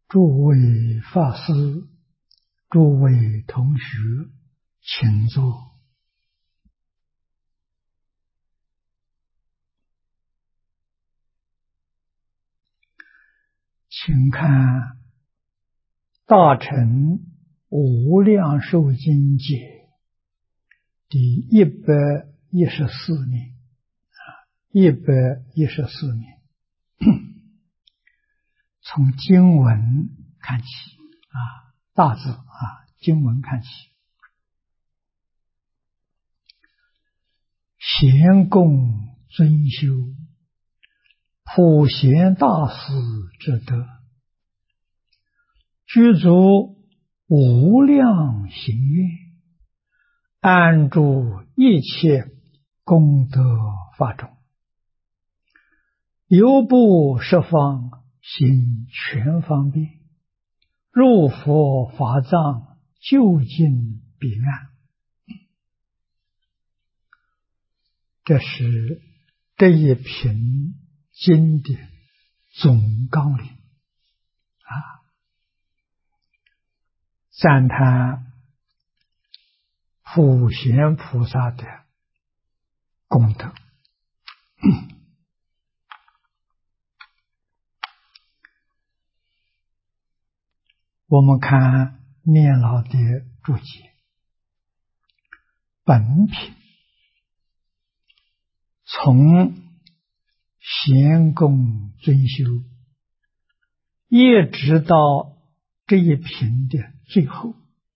诸位法师，诸位同学，请坐。请看《大乘无量寿经解》第114面，114面，从经文看起大字经文看起。贤供尊修，普贤大士之德，具足无量行愿，安住一切功德法中，游步十方，行全方便，入佛法藏，究竟彼岸。这是这一品经典总纲领赞叹普贤菩萨的功德。我们看念老的注解，本品从贤供尊修一直到这一品的最后，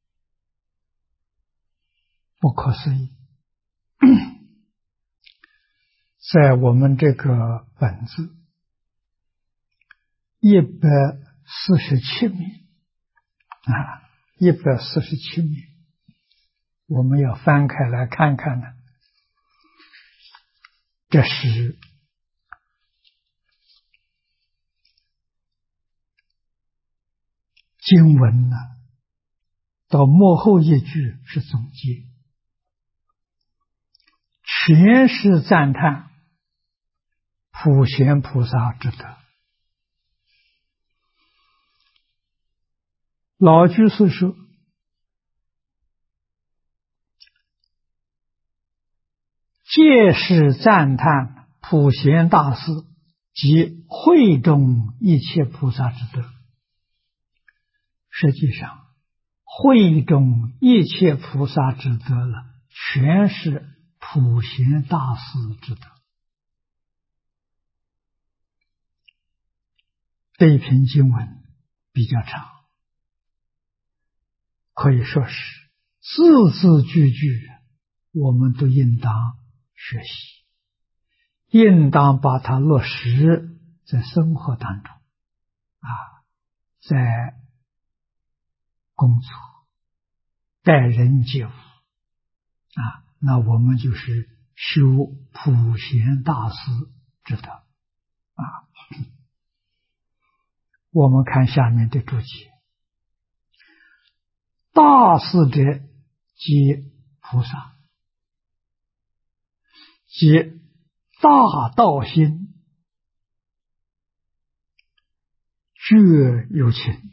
不可思议。在我们这个本子147面147面，我们要翻开来看看呢。这是经文呢，到末后一句是总结，全是赞叹普贤菩萨之德。老居士说，皆是赞叹普贤大士及会中一切菩萨之德。实际上，会中一切菩萨之德了，全是普贤大士之德。这一篇经文比较长，可以说是字字句句我们都应当学习，应当把它落实在生活当中在工作待人接物那我们就是修普贤大士之德我们看下面的注解，大士者即菩萨，即大道心，觉有情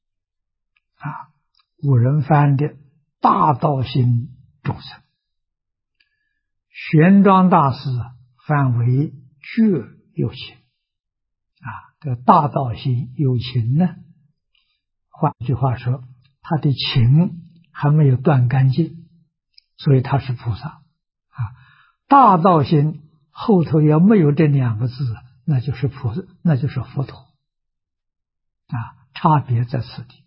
古人翻的大道心众生，玄奘大师翻为觉有情这大道心有情呢，换句话说，他的情还没有断干净，所以他是菩萨大道心后头要没有这两个字，那就是菩萨，那就是佛陀差别在此地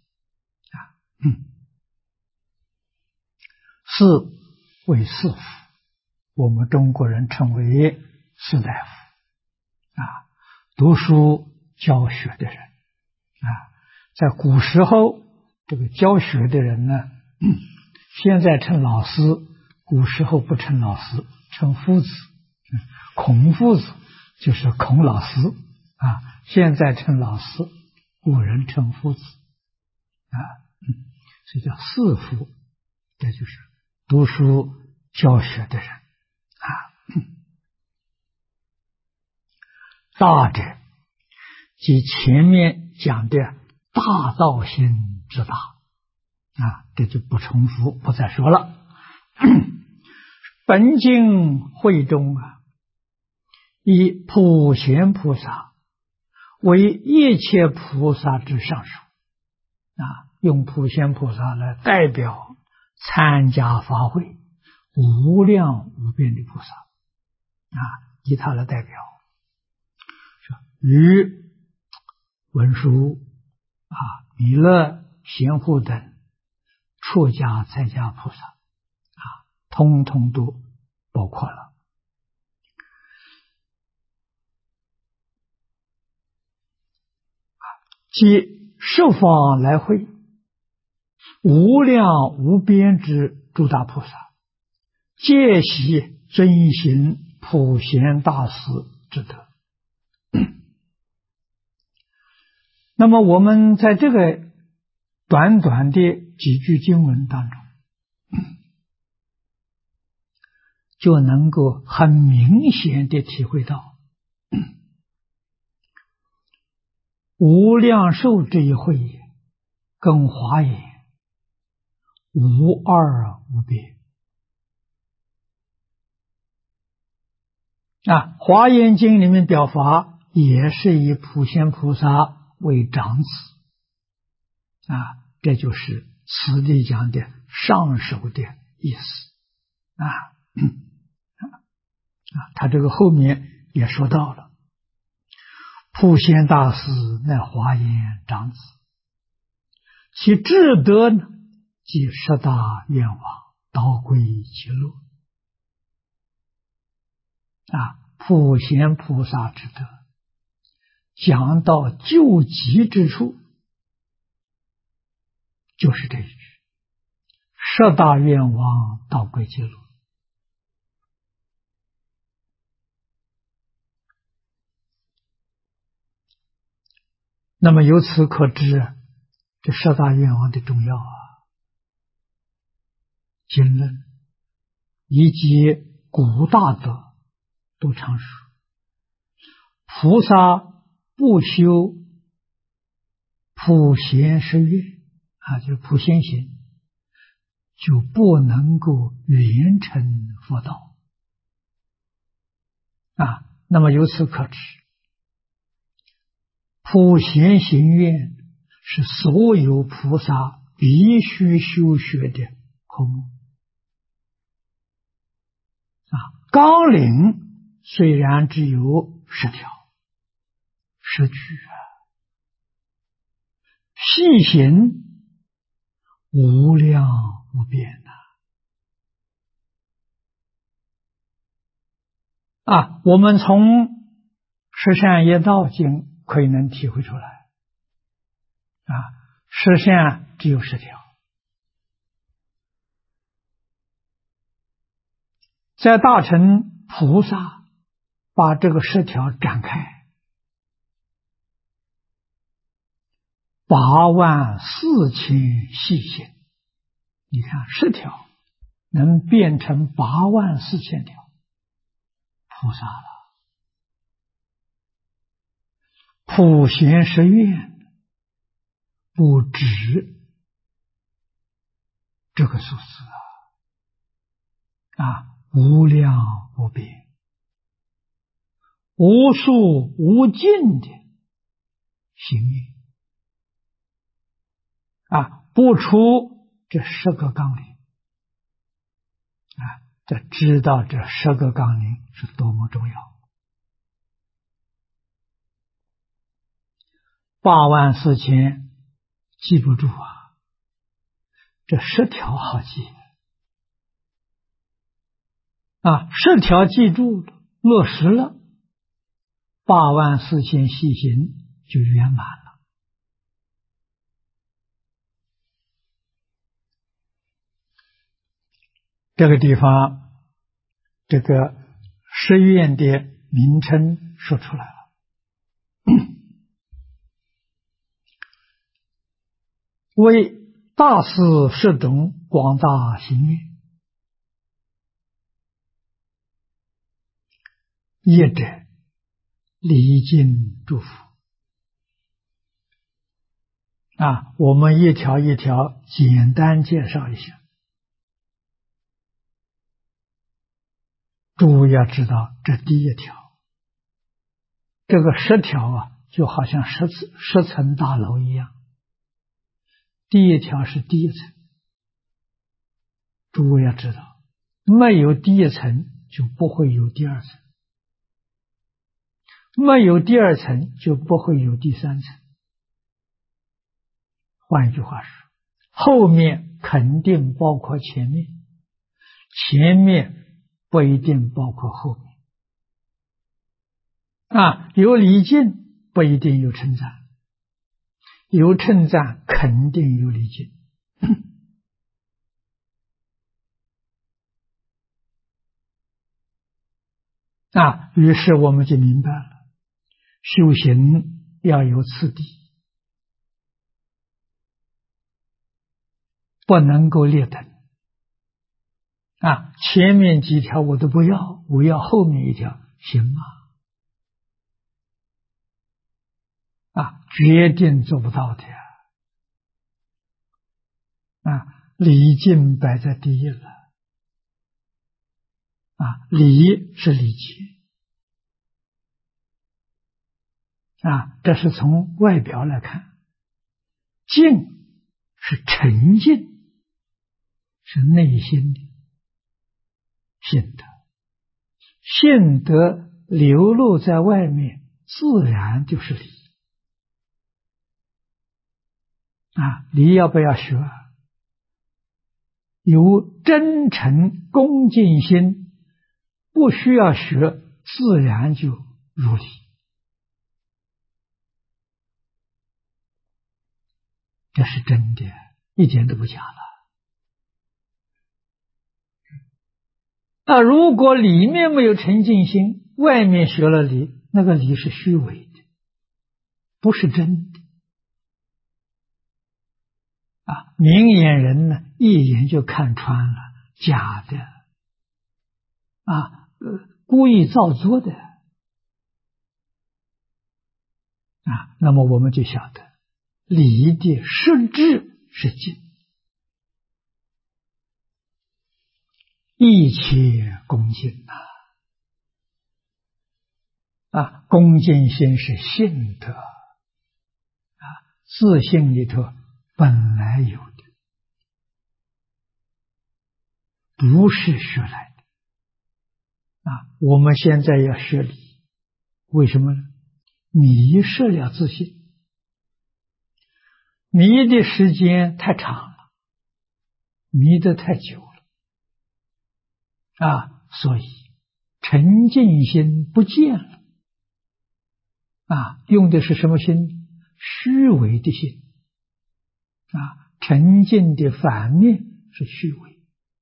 士为士夫，我们中国人称为士大夫读书教学的人在古时候这个教学的人呢，现在称老师，古时候不称老师，称夫子。孔夫子就是孔老师现在称老师，古人称夫子所以叫士夫，这就是读书教学的人大者即前面讲的大道心之大这就不重复，不再说了。本经会中以普贤菩萨为一切菩萨之上首用普贤菩萨来代表参加法会无量无边的菩萨以他来代表，与文殊弥勒、贤护等出家在家菩萨通通都包括了。即十方来会无量无边之诸大菩萨，皆悉遵行普贤大士之德。那么我们在这个短短的几句经文当中，就能够很明显地体会到无量寿这一会跟华严无二无别华严经里面表法也是以普贤菩萨为长子这就是此地讲的上首的意思他这个后面也说到了，普贤大士乃华严长子，其智德呢，即十大愿望，导归其乐普贤菩萨之德，讲到救急之处，就是这一句：十大愿望，导归其乐。那么由此可知，这十大愿望的重要经论以及古大德都常说，菩萨不修普贤十愿就是普贤行，就不能够圆成佛道那么由此可知，普贤行愿是所有菩萨必须修学的科目纲领虽然只有10条10句细行无量无边我们从十善业道经可以能体会出来十善只有10条，在大乘菩萨把这个10条展开84000细行，你看10条能变成84000条菩萨了。普贤十愿不止这个数字无量无边无数无尽的行愿不出这10个纲领这知道这10个纲领是多么重要。84000记不住这10条好记10条记住了，落实了，84000细行就圆满了。这个地方，这个十愿的名称说出来了。为大士十种广大行愿，业者礼敬祝福我们一条一条简单介绍一下。诸位要知道，这第一条，这个10条就好像10层大楼一样。第一条是第一层，诸位要知道，没有第一层就不会有第二层，没有第二层就不会有第三层。换一句话说，后面肯定包括前面，前面不一定包括后面。有礼敬不一定有称赞，有称赞肯定有礼敬。于是我们就明白了，修行要有次第，不能够劣等。前面几条我都不要，我要后面一条，行吗？决定做不到的呀。礼敬摆在第一了。礼是礼节。这是从外表来看。敬是沉静，是内心的信德。信德流露在外面，自然就是礼。礼要不要学？有真诚恭敬心，不需要学，自然就如理。这是真的，一点都不假的。如果里面没有沉静心，外面学了礼，那个礼是虚伪的，不是真的。明眼人呢，一眼就看穿了，假的，故意造作的。那么我们就晓得，礼的实质是敬，一切恭敬恭敬心是信德，自信里头本来有的，不是学来的。我们现在要学礼，为什么呢？迷失了自信，迷的时间太长了，迷得太久了，所以沉静心不见了。用的是什么心？虚伪的心。沉静的反面是虚伪。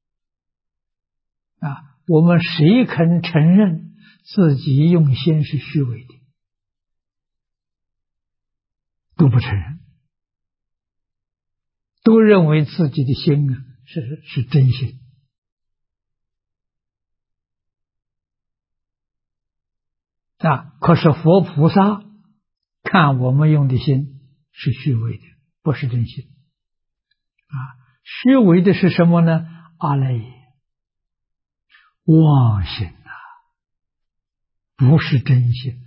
我们谁肯承认自己用心是虚伪的？都不承认，都认为自己的心是真心。可是佛菩萨看我们用的心是虚伪的，不是真心。虚伪的是什么呢？阿赖耶，妄心不是真心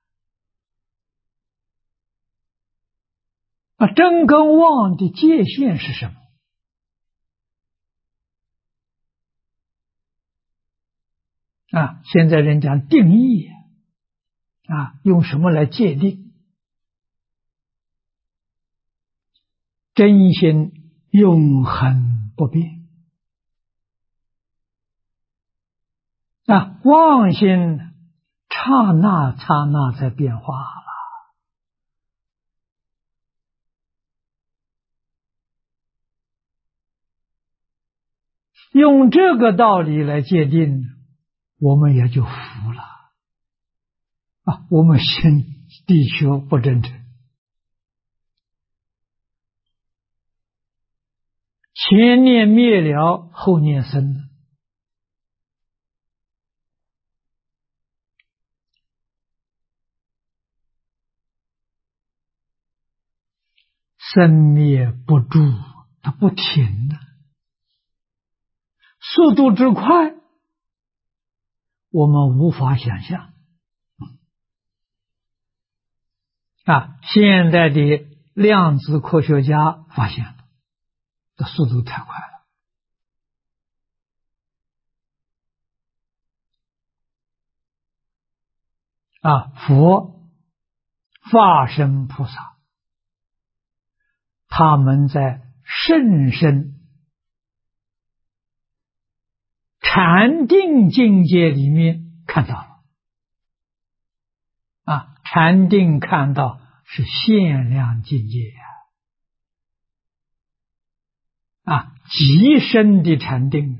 真跟妄的界限是什么？现在人讲定义用什么来界定？真心永恒不变，妄心刹那刹那在变化了。用这个道理来界定，我们也就服了。我们心的确不真诚。前念灭了，后念生了。 生灭不住，它不停的，速度之快，我们无法想象。现在的量子科学家发现了，这速度太快了。佛、化身菩萨，他们在甚深禅定境界里面看到了。禅定看到是限量境界极深的禅定，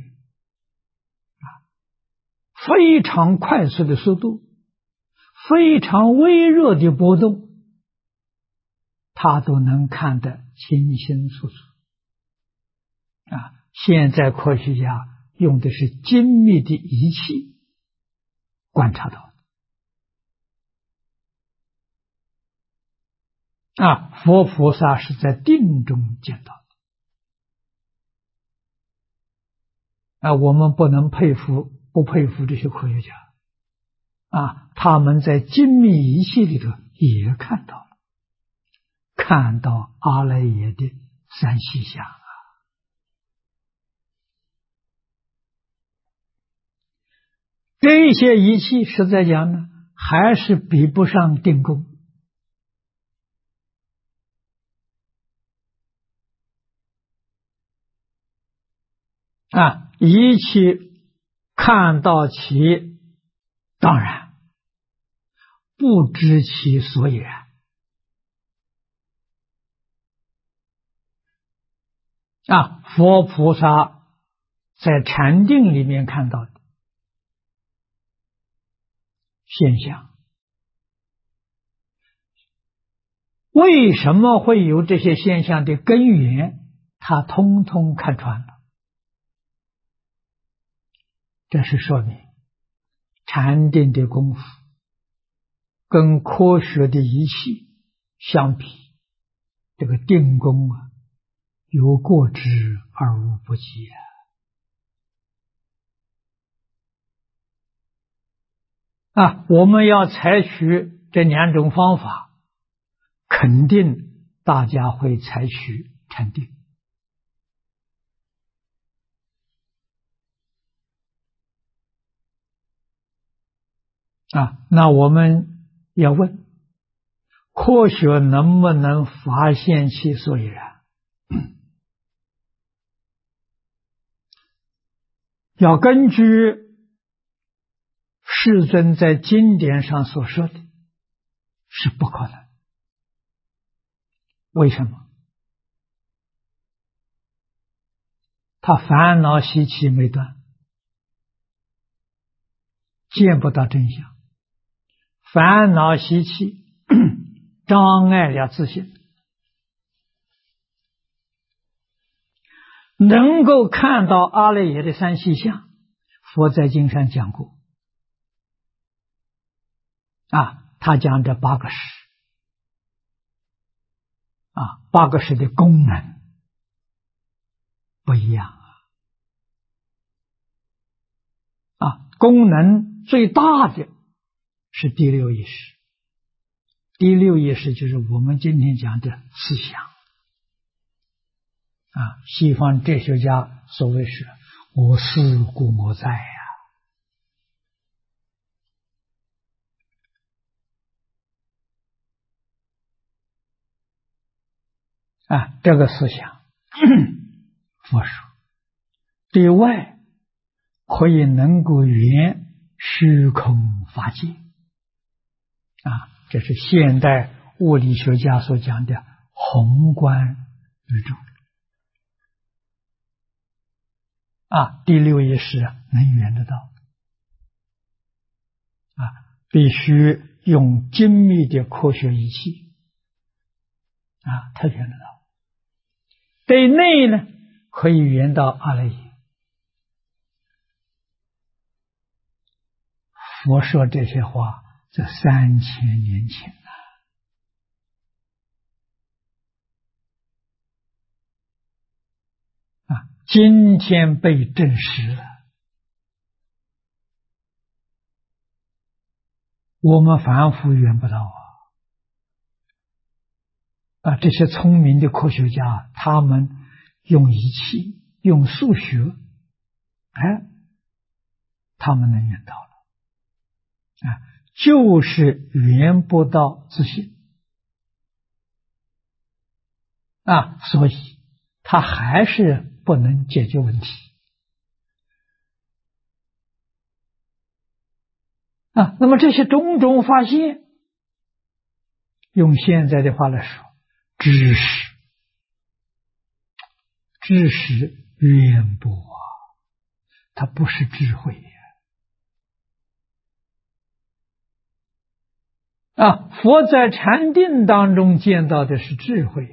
非常快速的速度，非常微弱的波动，他都能看得清清楚楚。现在科学家用的是精密的仪器观察到的。佛菩萨是在定中见到的。我们不能不佩服这些科学家。他们在精密仪器里头也看到了，看到阿赖耶的三细相。这些仪器实在讲呢，还是比不上定功。仪器看到其当然，不知其所以然。佛菩萨在禅定里面看到的现象，为什么会有这些现象的根源，他通通看穿了。这是说明禅定的功夫跟科学的仪器相比，这个定功有过之而无不及我们要采取这两种方法，肯定大家会采取禅定。那我们要问，科学能不能发现其所以然？要根据世尊在经典上所说的，是不可能。为什么？他烦恼习气没断，见不到真相，烦恼习气障碍了自信，能够看到阿赖耶的三细相，佛在经上讲过他讲这八个识八个识的功能不一样功能最大的是第六意识。第六意识就是我们今天讲的思想西方哲学家所谓是我思故我在这个思想佛说对外可以能够圆虚空法界这是现代物理学家所讲的宏观宇宙第六意识能圆得到必须用精密的科学仪器才圆得到。对内呢，可以圆到阿赖耶。佛说这些话，这3000年前今天被证实了。我们凡夫缘不到这些聪明的科学家，他们用仪器、用数学，他们能缘到了就是缘不到自信所以他还是不能解决问题那么这些种种发现，用现在的话来说，知识渊博它不是智慧佛在禅定当中见到的是智慧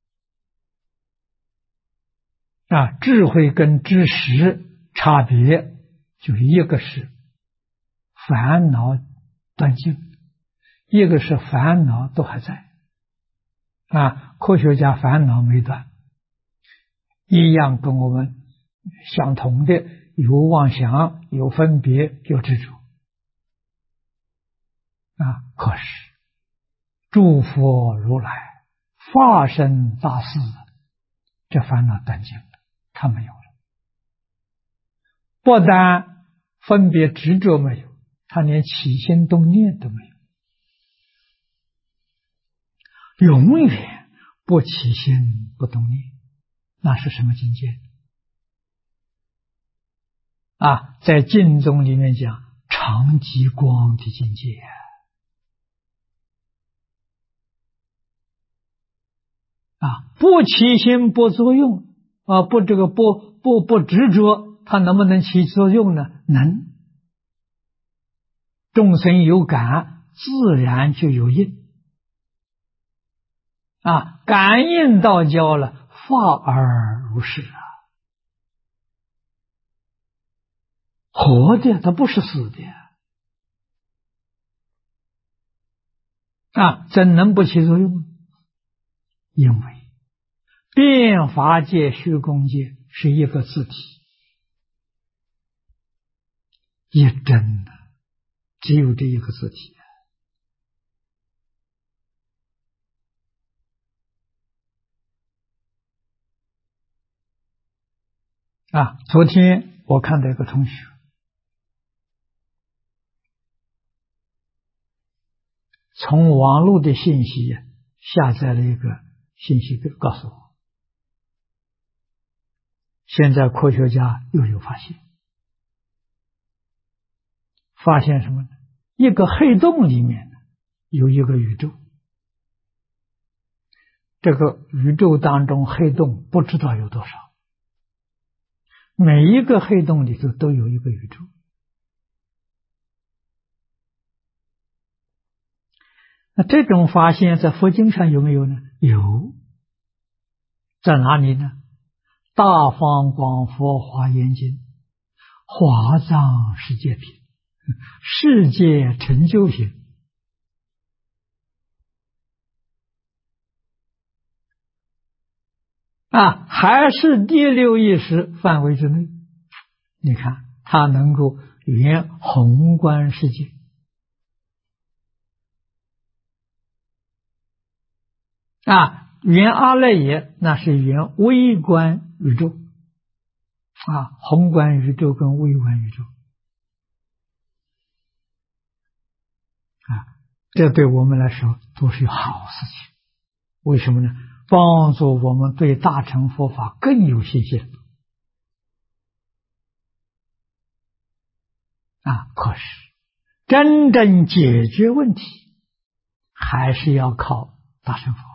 智慧跟知识差别就一个是烦恼断尽，一个是烦恼都还在科学家烦恼没断，一样跟我们相同的有妄想、有分别、有执着可是诸佛如来化身大士，这烦恼断尽了，他没有了。不但分别执着没有，他连起心动念都没有，永远不起心不动念，那是什么境界在经中里面讲常寂光的境界不起心不作用不执着，它能不能起作用呢？能。众生有感，自然就有应感应到交了，化而如是活的，它不是死的怎能不起作用？因为变法界、虚空界是一个自体，一真的，只有这一个自体昨天我看到一个同学从网络的信息下载了一个信息告诉我，现在科学家又有发现什么呢？一个黑洞里面有一个宇宙，这个宇宙当中黑洞不知道有多少，每一个黑洞里头都有一个宇宙那这种发现在佛经上有没有呢？有。在哪里呢？大方广佛华严经华藏世界品世界成就品还是第六意识范围之内。你看它能够圆宏观世界圆阿赖耶，那是圆微观宇宙宏观宇宙跟微观宇宙这对我们来说都是好事情。为什么呢？帮助我们对大乘佛法更有信心可是真正解决问题还是要靠大乘佛法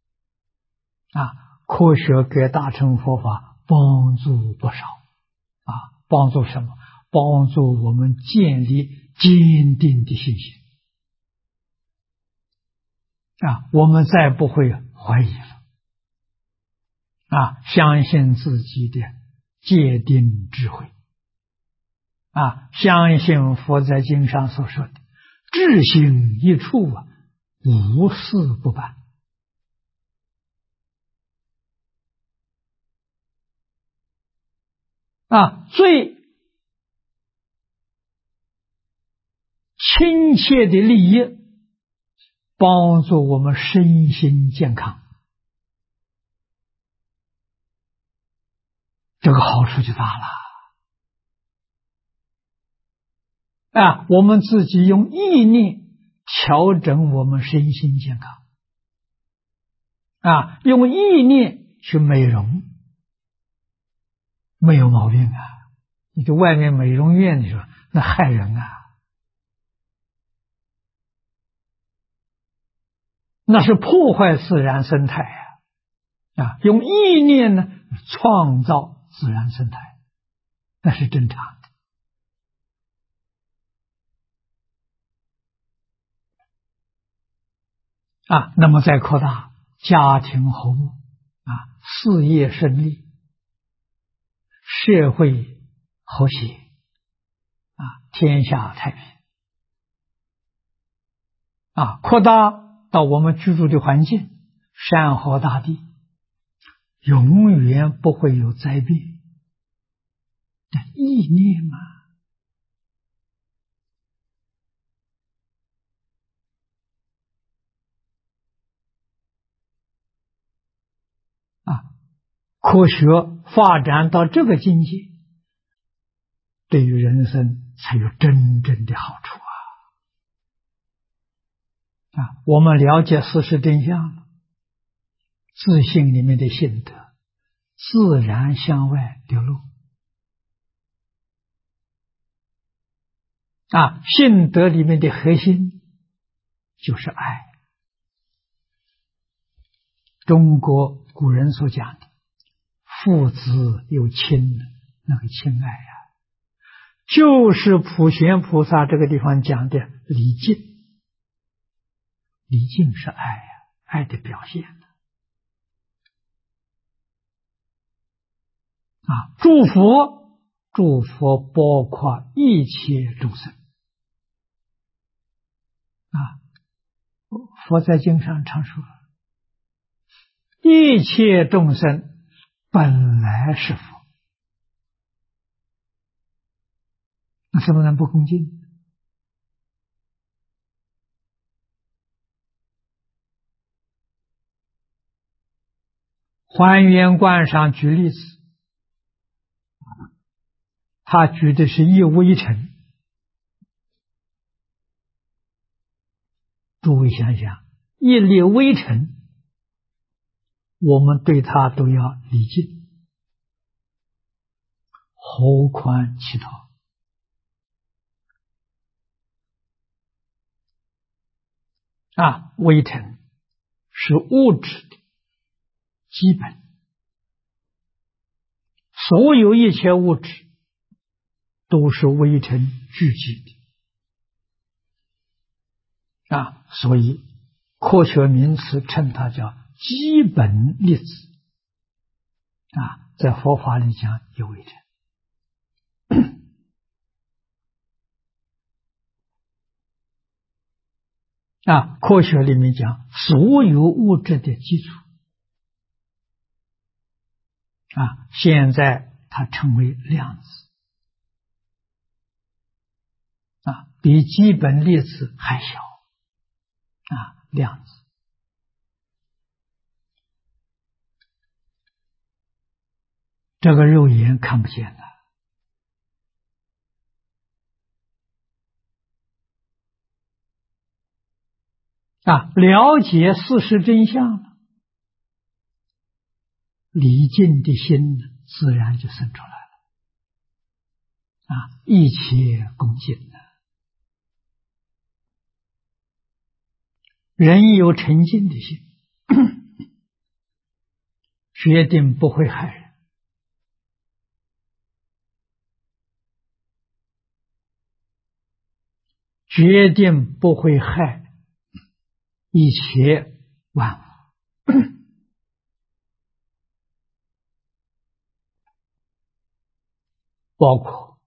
科学给大乘佛法帮助不少帮助什么？帮助我们建立坚定的信心我们再不会怀疑了相信自己的戒定智慧相信佛在经上所说的智行一处无事不办最亲切的利益，帮助我们身心健康，这个好处就大了。我们自己用意念调整我们身心健康，用意念去美容，没有毛病啊。你去外面美容院，你说那害人啊，那是破坏自然生态用意念呢创造自然生态，那是正常的。那么再扩大家庭和睦事业顺利，社会和谐天下太平扩大到我们居住的环境，山河大地永远不会有灾变。意念嘛，科学发展到这个境界，对于人生才有真正的好处我们了解事实真相了，自信里面的信德自然向外流露信德里面的核心就是爱。中国古人所讲的父子有亲，那个亲爱就是普贤菩萨这个地方讲的礼敬。礼敬是爱爱的表现祝福包括一切众生佛在经上常说，一切众生本来是佛，那怎么能不恭敬？还原观上举例子，他举的是一微尘。诸位想想，一粒微尘，我们对他都要礼敬，何况其他？微尘是物质的基本，所有一切物质都是微尘聚集的所以科学名词称它叫基本粒子在佛法里讲有微尘。科学里面讲所有物质的基础现在它称为量子比基本粒子还小量子。这个肉眼看不见的了解事实真相了，礼敬的心自然就生出来了一切恭敬人有诚敬的心决定不会害人，决定不会害一切万物包括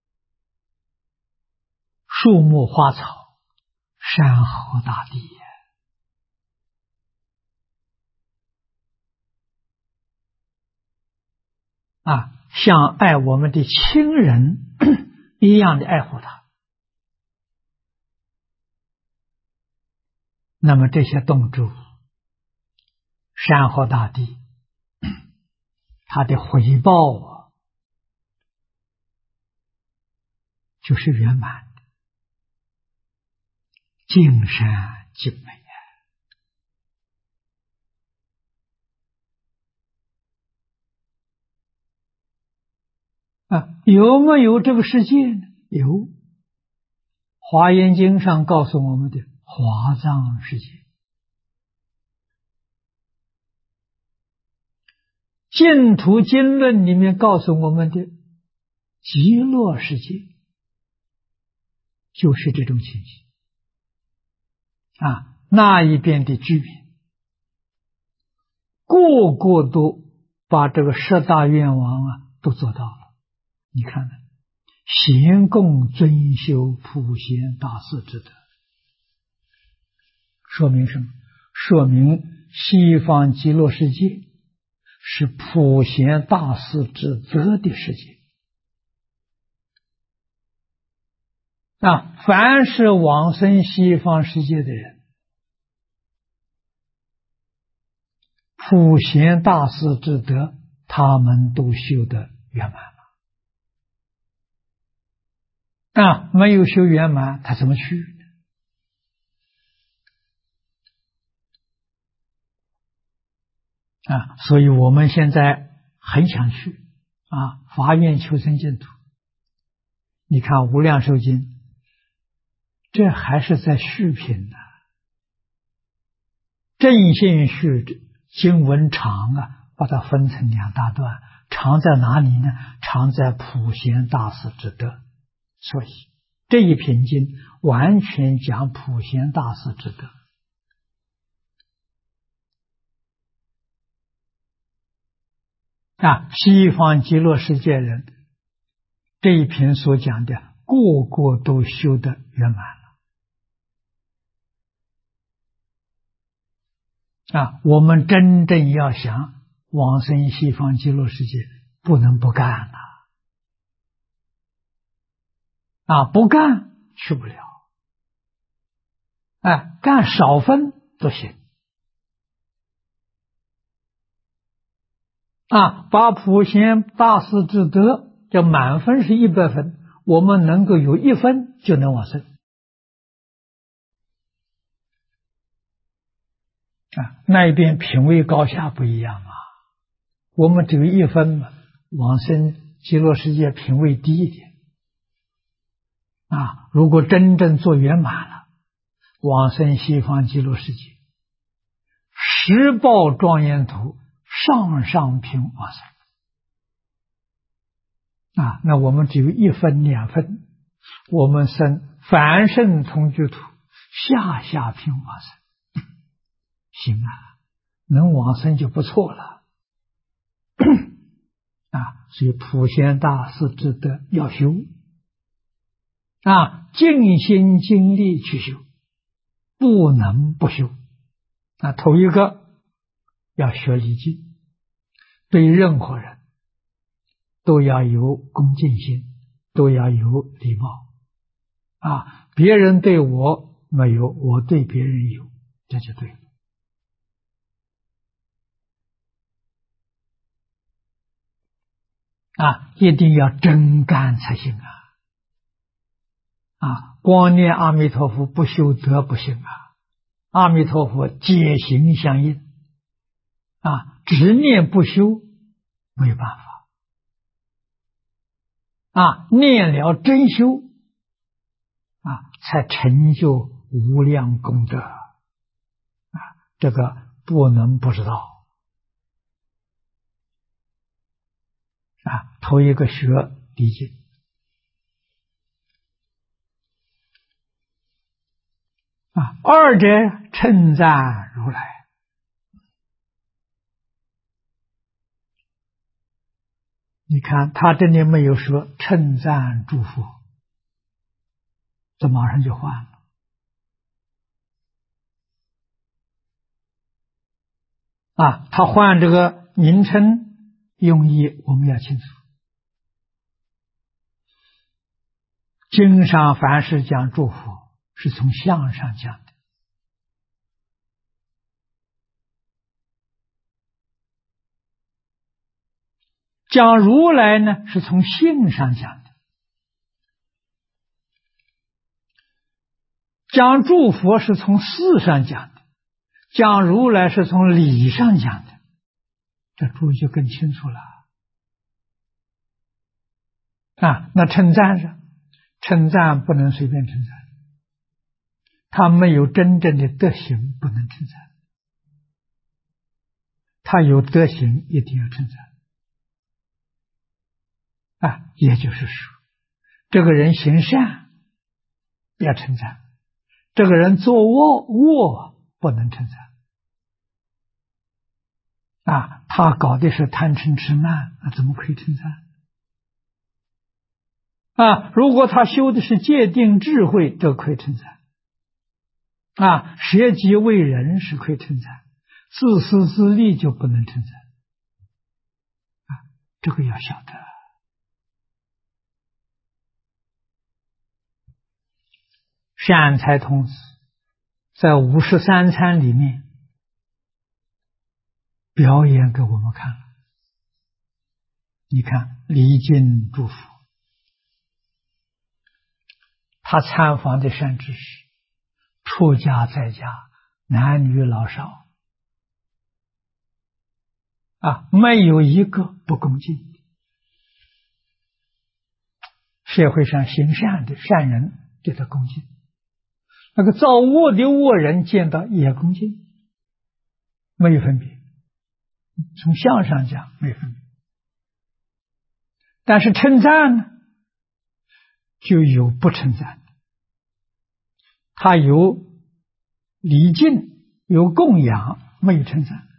树木花草山河大地像爱我们的亲人一样的爱护他。那么这些动植物、山河大地，它的回报啊，就是圆满的，尽善尽美有没有这个世界呢？有，《华严经》上告诉我们的华藏世界，净土经论里面告诉我们的极乐世界，就是这种情形那一边的居民个个都把这个10大愿望都做到了。你看呢，贤供尊修普贤大士之德，说明什么？说明西方极乐世界是普贤大士之德的世界凡是往生西方世界的人，普贤大士之德他们都修得圆满了没有修圆满，他怎么去呢？所以我们现在很想去发愿求生净土。你看《无量寿经》，这还是在续品呢。正信续经文长把它分成2大段，长在哪里呢？长在普贤大士之德。所以这一品经完全讲普贤大士之德西方极乐世界人这一品所讲的个个都修得圆满了我们真正要想往生西方极乐世界，不能不干不干去不了干少分都行把普贤大士之德叫满分是100分，我们能够有1分就能往生那一边品位高下不一样我们只有1分往生极乐世界品位低一点如果真正做圆满了，往生西方极乐世界10报庄严土上上品往生那我们只有1分2分，我们生凡圣同居土下下品往生行能往生就不错了所以普贤大士之德要修尽心尽力去修，不能不修头一个要学礼敬，对任何人都要有恭敬心，都要有礼貌别人对我没有，我对别人有，这就对了一定要真干才行光念阿弥陀佛不修德不行阿弥陀佛解行相应只念不修没有办法念了真修才成就无量功德这个不能不知道头一个学礼敬二者称赞如来你看他这里没有说称赞诸佛，这马上就换了他换这个名称用意我们要清楚经上凡是讲祝福，是从相上讲的。讲如来呢，是从性上讲的；讲诸佛是从事上讲的；讲如来是从理上讲的。这注意就更清楚了。那称赞上，称赞不能随便称赞，他没有真正的德行，不能称赞；他有德行，一定要称赞。也就是说，这个人行善要称赞，这个人做恶不能称赞。他搞的是贪嗔痴慢，那怎么可以称赞？如果他修的是戒定智慧，这可以称赞。舍己为人是可以称赞，自私自利就不能称赞。这个要晓得。善财童子在53参里面表演给我们看了。你看礼敬祝福，他参访的善知识，出家在家，男女老少，没有一个不恭敬的。社会上行善的善人对他恭敬，那个造恶的恶人见到也恭敬，没有分别。从相上讲没分别，但是称赞呢，就有不称赞的。他有礼敬，有供养，没有称赞。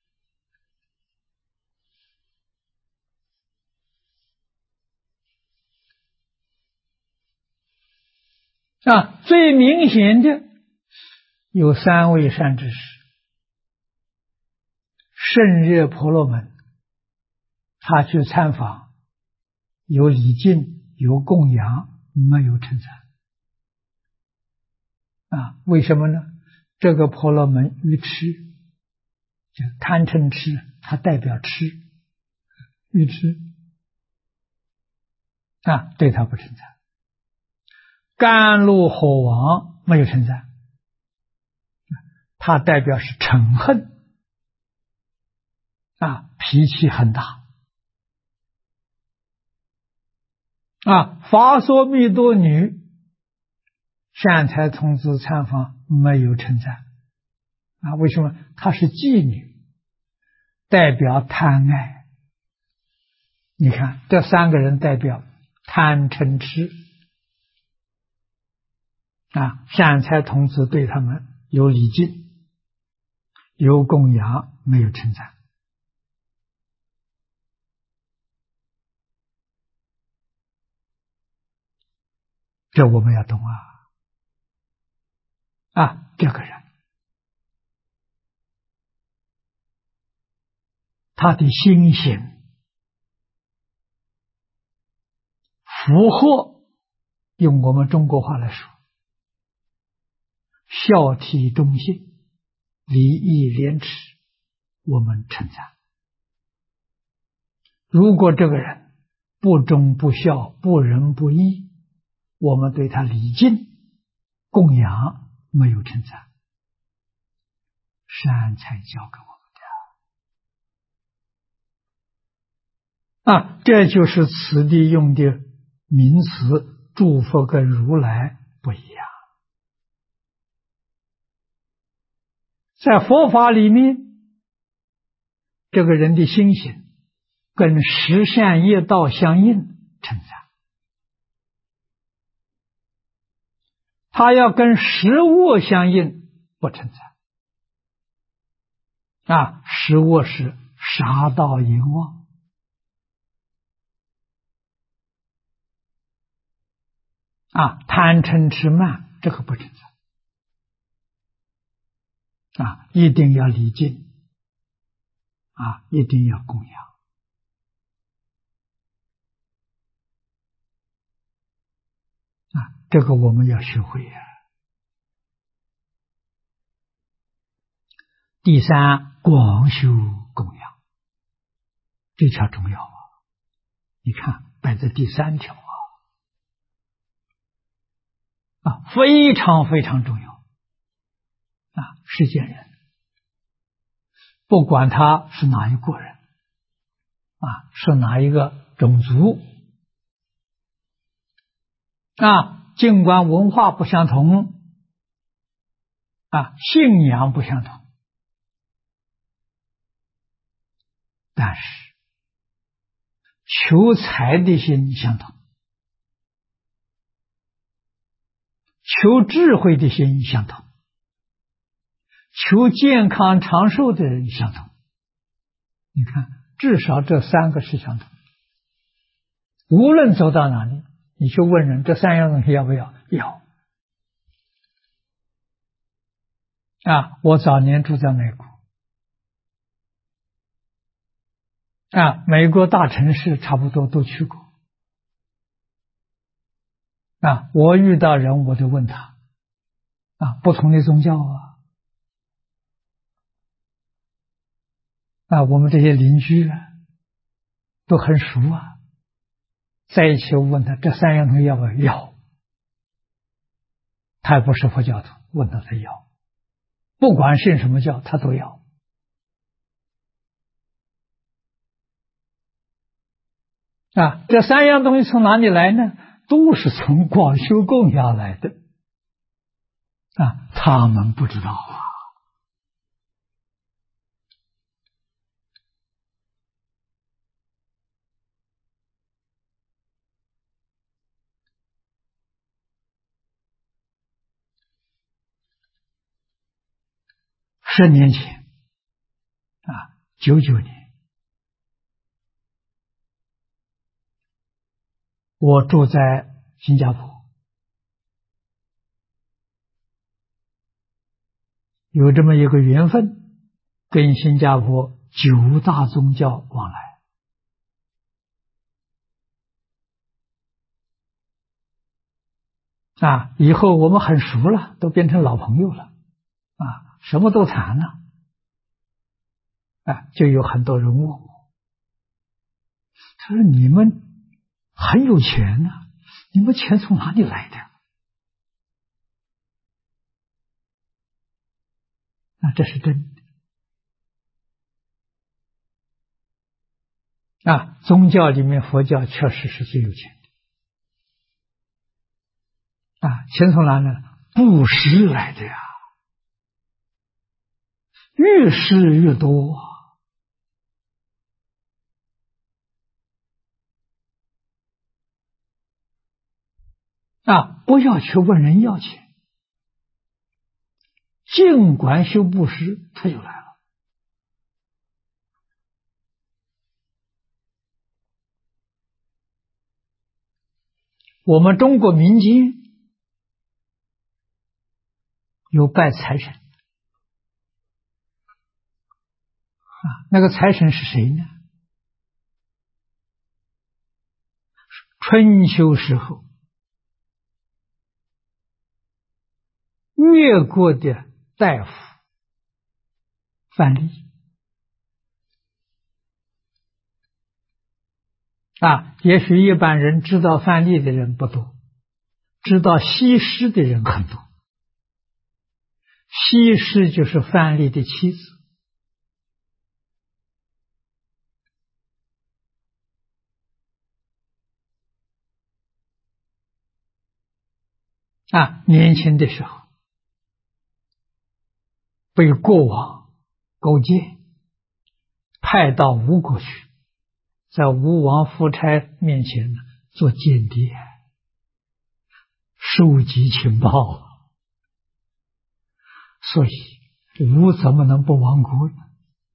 最明显的有3位善知识：圣热婆罗门，他去参访，有礼敬，有供养，没有称赞。为什么呢？这个婆罗门愚痴，就贪嗔痴，它代表痴，愚痴，对他不称赞。甘露火王没有称赞，他代表是嗔恨，脾气很大。法所密多女善财童子参访没有称赞。为什么？她是妓女，代表贪爱。你看这3个人代表贪嗔痴。善财童子对他们有礼敬，有供养，没有称赞。这我们要懂这个人他的心行符合，用我们中国话来说，孝悌忠信，礼义廉耻，我们称赞。如果这个人不忠不孝，不仁不义，我们对他礼敬供养，没有称赞。善财教给我们的这就是此地用的名词祝福跟如来不一样。在佛法里面，这个人的心行跟十善业道相应，称赞。他要跟十恶相应，不称赞。十恶是杀盗淫妄，贪嗔痴慢，这个不称赞。一定要礼敬，一定要供养。 这个我们要学会呀。第三，广修供养，这条重要啊！你看摆在第3条非常非常重要世间人，不管他是哪一国人是哪一个种族尽管文化不相同信仰不相同，但是求财的心相同，求智慧的心相同，求健康长寿的人相同。你看，至少这3个是相同。无论走到哪里，你去问人这3样东西要不要？要。我早年住在美国美国大城市差不多都去过我遇到人我就问他不同的宗教我们这些邻居都很熟在一起我问他这3样东西要不要？要。他也不是佛教徒，问他他要，不管信什么教他都要这3样东西从哪里来呢？都是从广修供养来的他们不知道10年前99年，我住在新加坡，有这么一个缘分，跟新加坡9大宗教往来以后我们很熟了，都变成老朋友了什么都谈了就有很多人问我，他说你们很有钱你们钱从哪里来的？这是真的宗教里面佛教确实是最有钱的钱从哪来？布施来的呀，越施越多不要去问人要钱，尽管修布施他就来了我们中国民间有拜财神那个财神是谁呢？春秋时候越国的大夫范蠡也许一般人知道范蠡的人不多，知道西施的人很多。西施就是范蠡的妻子年轻的时候被国王勾践派到吴国去，在吴王夫差面前做间谍，收集情报所以吴怎么能不亡国呢？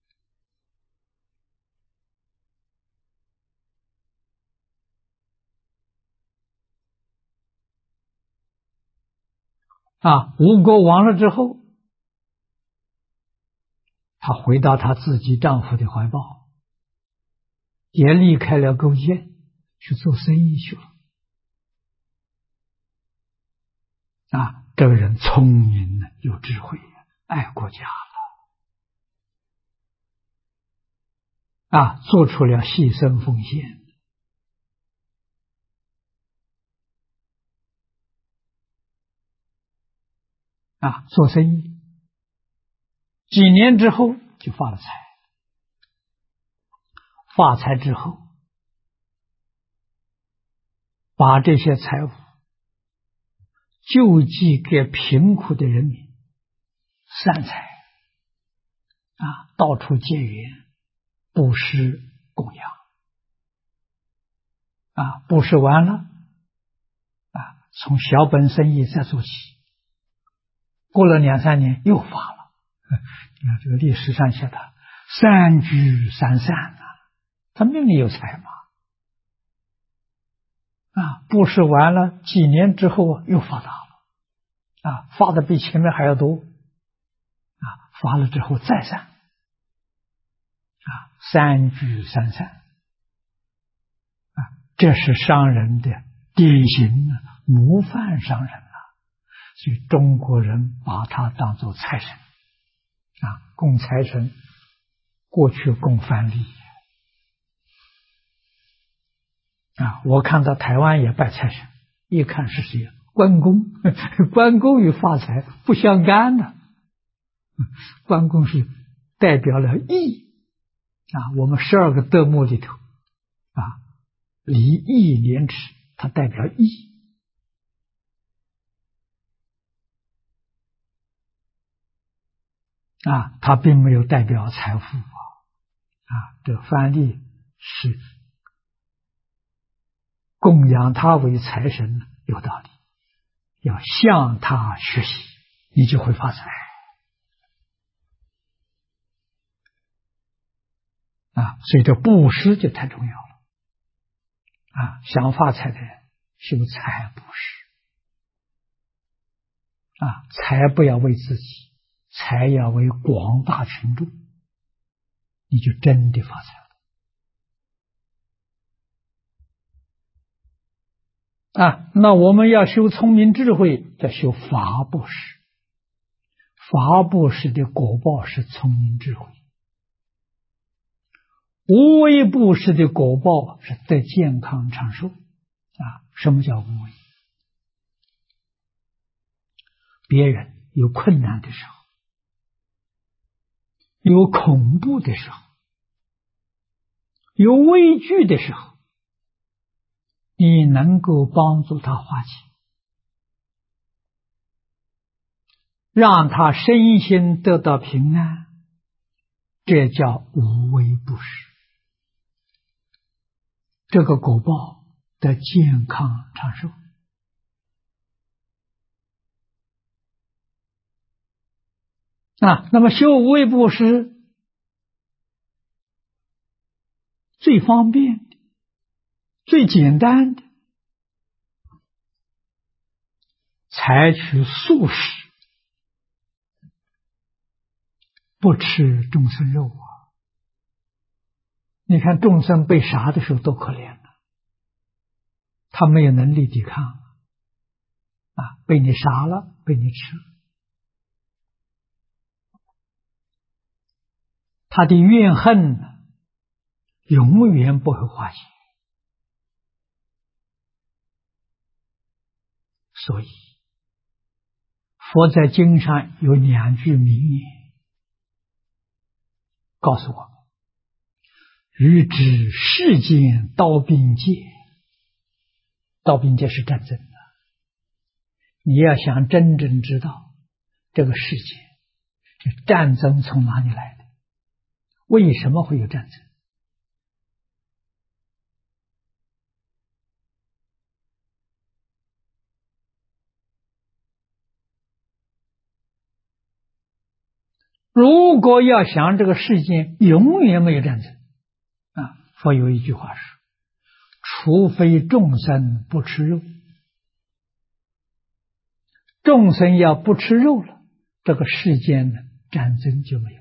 吴国亡了之后，她回到她自己丈夫的怀抱，也离开了勾践去做生意去了这个人聪明有智慧，爱国家了，做出了牺牲奉献。做生意，几年之后就发了财，发财之后，把这些财物救济给贫苦的人民，善财，到处结缘，布施供养，布施完了，从小本生意再做起，过了2、3年又发了。你看这个历史上写的三聚三散他命里有财嘛，布施完了几年之后又发大了，发的比前面还要多，发了之后再散，三聚三散，这是商人的典型模范商人所以中国人把他当作财神，供财神，过去供范蠡，我看到台湾也拜财神，一看是谁？关公，关公与发财不相干的，关公是代表了义，我们12个德目里头，礼义廉耻，它代表义。他并没有代表财富这范蠡是供养他为财神有道理，要向他学习，你就会发财所以这布施就太重要了想发财的人修财布施财不要为自己，财要为广大群众，你就真的发财了那我们要修聪明智慧，要修法布施，法布施的果报是聪明智慧，无为布施的果报是得健康长寿什么叫无为？别人有困难的时候，有恐怖的时候，有畏惧的时候，你能够帮助他化解，让他身心得到平安，这叫无为布施，这个果报得健康长寿那么修无为布施最方便的、最简单的，采取素食，不吃众生肉你看众生被杀的时候多可怜他没有能力抵抗被你杀了，被你吃了，他的怨恨永远不会化解。所以佛在经上有2句名言告诉我们，欲知世间刀兵界，刀兵界是战争你要想真正知道这个世界这战争从哪里来的，为什么会有战争，如果要想这个世界永远没有战争佛有一句话是，除非众生不吃肉，众生要不吃肉了，这个世间的战争就没有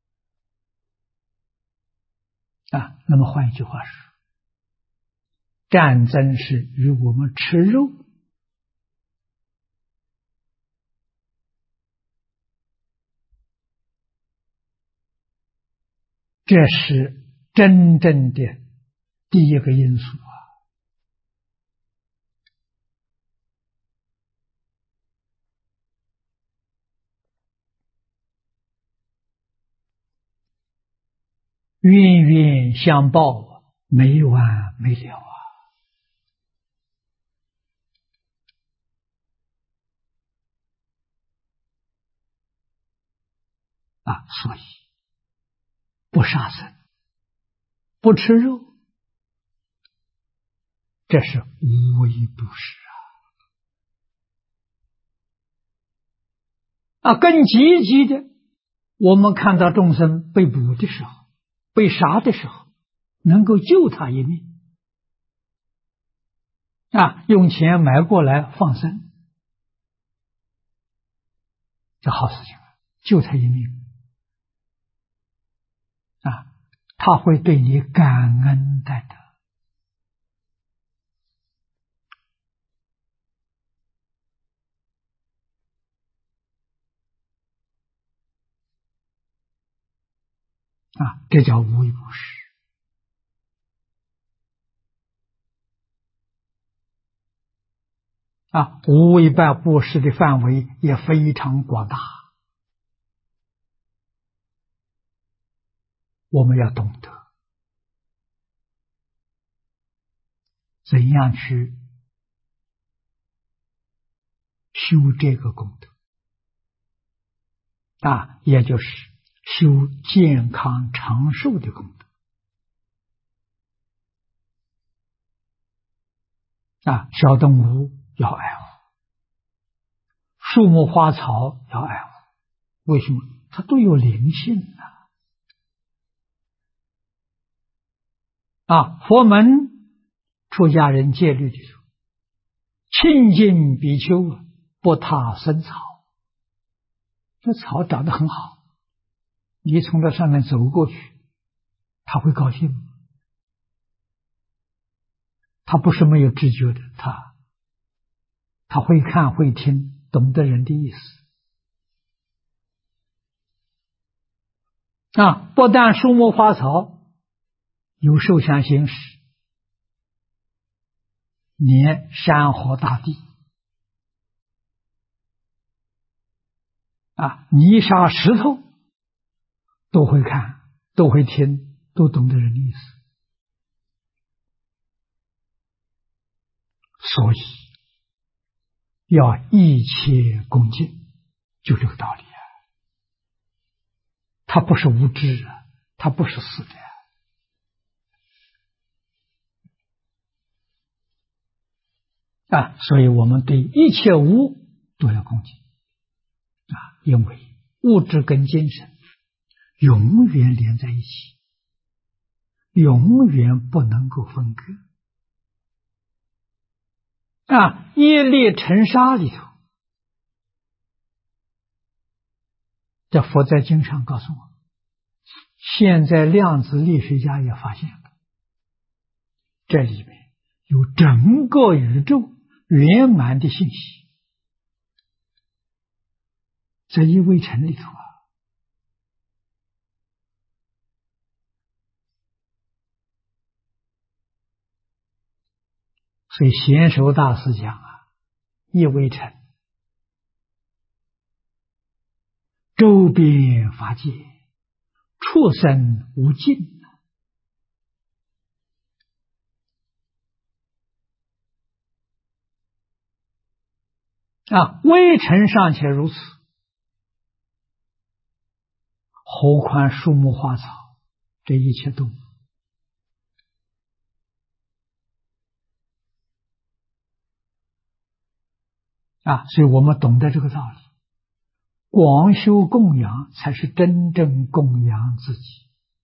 了那么换一句话是，战争是与我们吃肉这是真正的第一个因素冤冤相报，没完没了所以不杀生，不吃肉，这是无微不至更积极的，我们看到众生被捕的时候，被杀的时候，能够救他一命用钱买过来放生，这好事情，救他一命他会对你感恩戴德这叫无微不至无微不至的范围也非常广大，我们要懂得怎样去修这个功德也就是修健康长寿的功德小动物要爱护，树木花草要爱护，为什么？它都有灵性佛门出家人戒律的时候，清净比丘不踏生草，这草长得很好，你从这上面走过去，他会高兴，他不是没有知觉的，他会看会听，懂得人的意思不但树木花草有受想行识，连山河大地泥沙石头都会看，都会听，都懂得人的意思，所以要一切恭敬，就这个道理他不是无知他不是死的所以我们对一切物都要恭敬因为物质跟精神永远连在一起，永远不能够分割业力尘沙里头，这佛在经上告诉我，现在量子力学家也发现了，这里面有整个宇宙圆满的信息，在一微尘里头所以贤首大师讲一微尘周边法界畜生无尽微尘尚且如此，何况树木花草这一切动物所以我们懂得这个道理，广修供养才是真正供养自己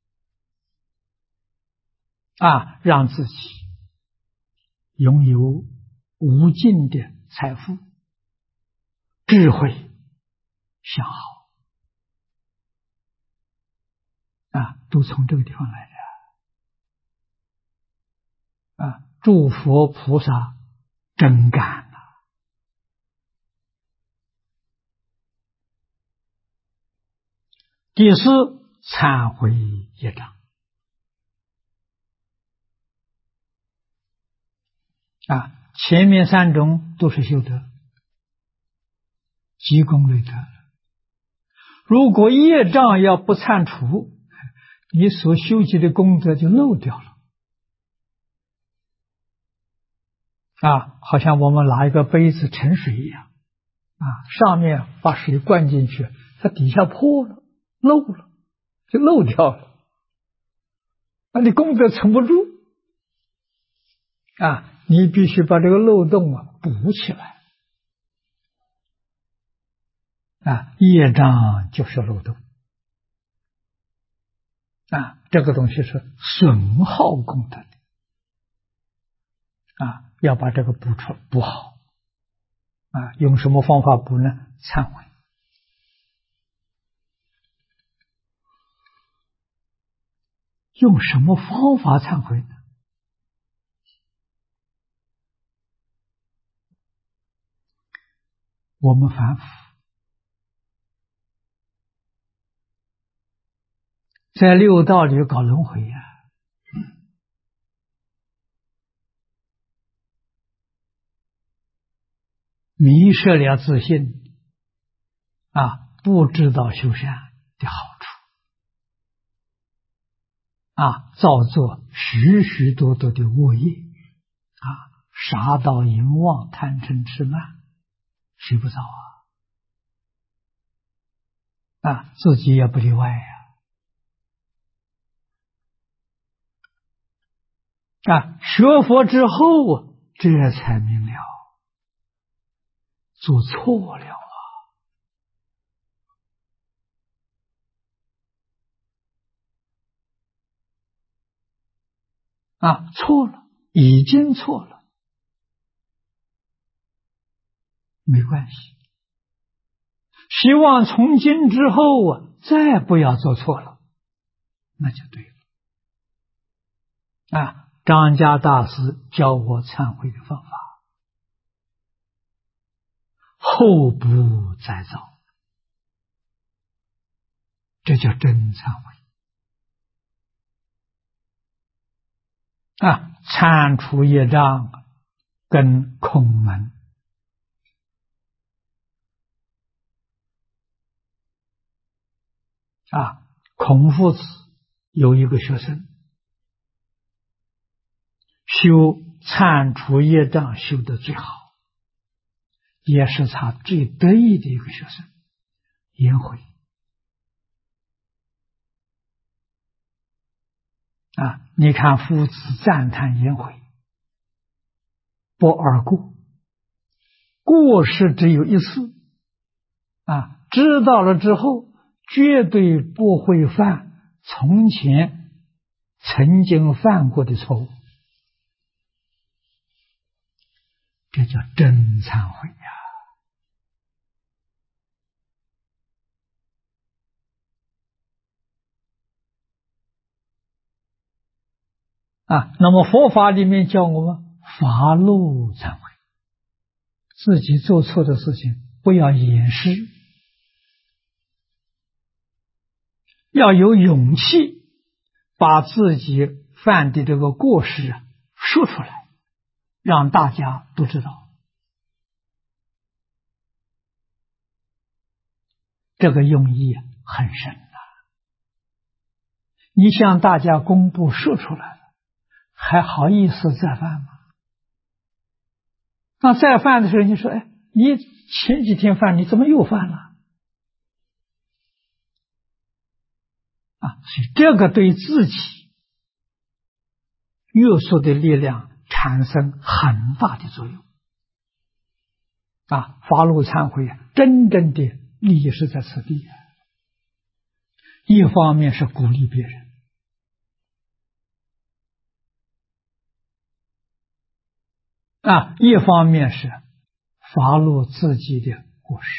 让自己拥有无尽的财富、智慧、相好都从这个地方来的诸佛菩萨真干第四，忏悔业障前面3种都是修德，积功累德。如果业障要不忏除，你所修集的功德就漏掉了。好像我们拿一个杯子盛水一样，上面把水灌进去，它底下破了，漏了，就漏掉了。你功德存不住，你必须把这个漏洞补起来。业障就是漏洞。这个东西是损耗功德的。要把这个补好。用什么方法补呢？忏悔。用什么方法忏悔呢？我们凡夫在六道里搞轮回迷失了自信，不知道修善的好处，造作许许多多的恶业，杀盗淫妄贪嗔痴慢，谁不造自己也不例外学佛之后这才明了，做错了错了，已经错了，没关系。希望从今之后再不要做错了，那就对了。张家大师教我忏悔的方法，后不再造，这叫真忏悔。铲除业障跟空门。孔夫子有一个学生，修铲除业障修得最好，也是他最得意的一个学生，颜回。你看夫子赞叹颜回，不贰过，过失只有一次，知道了之后绝对不会犯从前曾经犯过的错误，这叫真忏悔那么佛法里面教我们发露忏悔，自己做错的事情不要掩饰，要有勇气把自己犯的这个过失说出来，让大家都知道。这个用意很深你向大家公布说出来了，还好意思再犯吗？那再犯的时候你说，你前几天犯，你怎么又犯了？所以这个对自己约束的力量产生很大的作用。发露忏悔真正的利益是在此地。一方面是鼓励别人，一方面是发露自己的过失，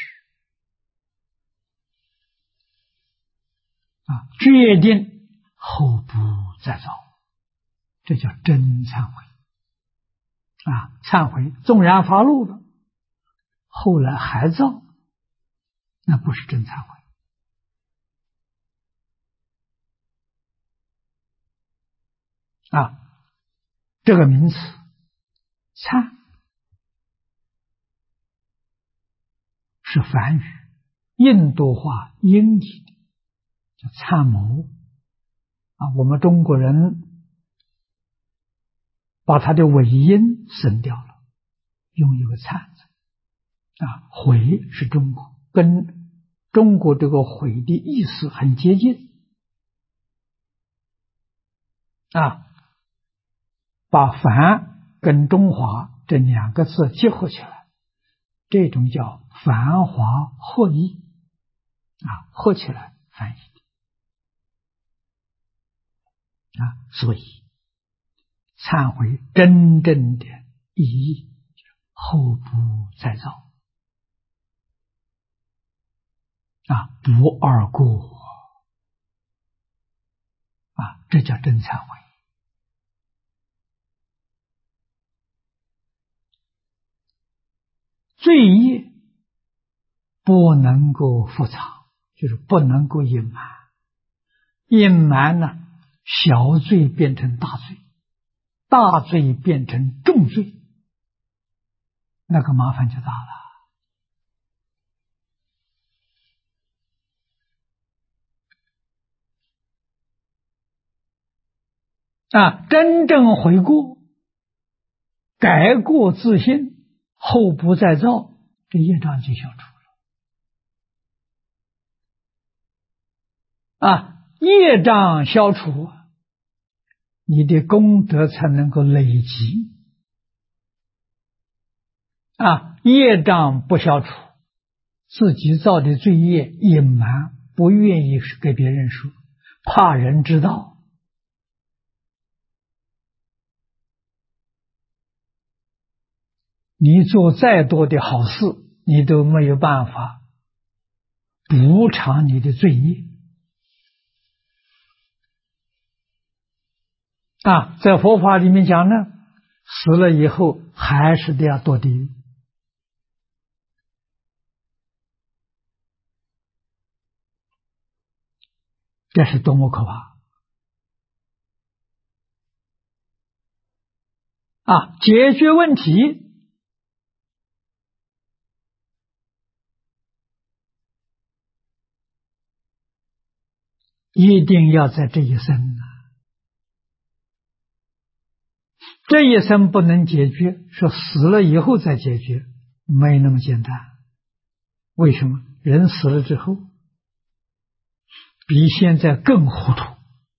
决定后不再造，这叫真忏悔。忏悔纵然发露了，后来还造，那不是真忏悔。这个名词忏是梵语，印度话音译的，叫参谋我们中国人把它的尾音省掉了，用一个忏字悔是中国，跟中国这个悔的意思很接近把梵跟中华这两个字结合起来，这种叫梵华合一合起来翻译的所以忏悔真正的意义后不再造不二过这叫真忏悔。罪业不能够复藏，就是不能够隐瞒。隐瞒呢，小罪变成大罪，大罪变成重罪，那个麻烦就大了真正悔过，改过自新，后不再造，这业障就消除了业障消除，你的功德才能够累积业障不消除，自己造的罪业隐瞒，不愿意给别人说，怕人知道，你做再多的好事，你都没有办法补偿你的罪业在佛法里面讲呢，死了以后还是得要堕地狱。这是多么可怕解决问题一定要在这一生这一生不能解决，说死了以后再解决，没那么简单。为什么？人死了之后比现在更糊涂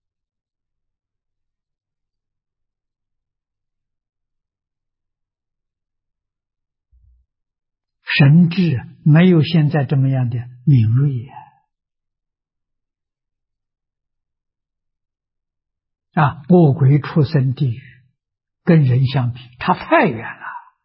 神智没有现在这么样的敏锐恶鬼畜生地狱跟人相比差太远了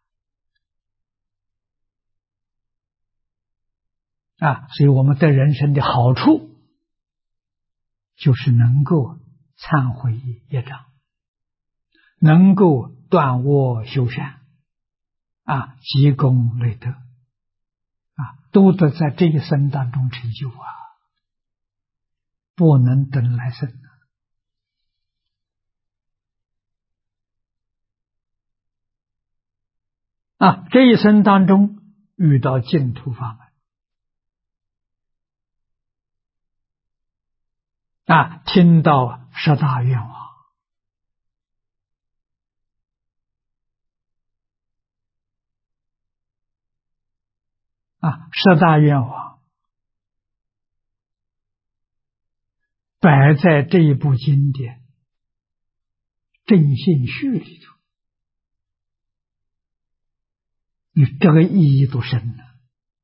所以我们得人生的好处就是能够忏悔业障，能够断恶修善积功累德都得在这一生当中成就不能等来生这一生当中遇到净土法门听到十大愿望十大愿望摆在这一部经典正信序里头，你这个意义都深了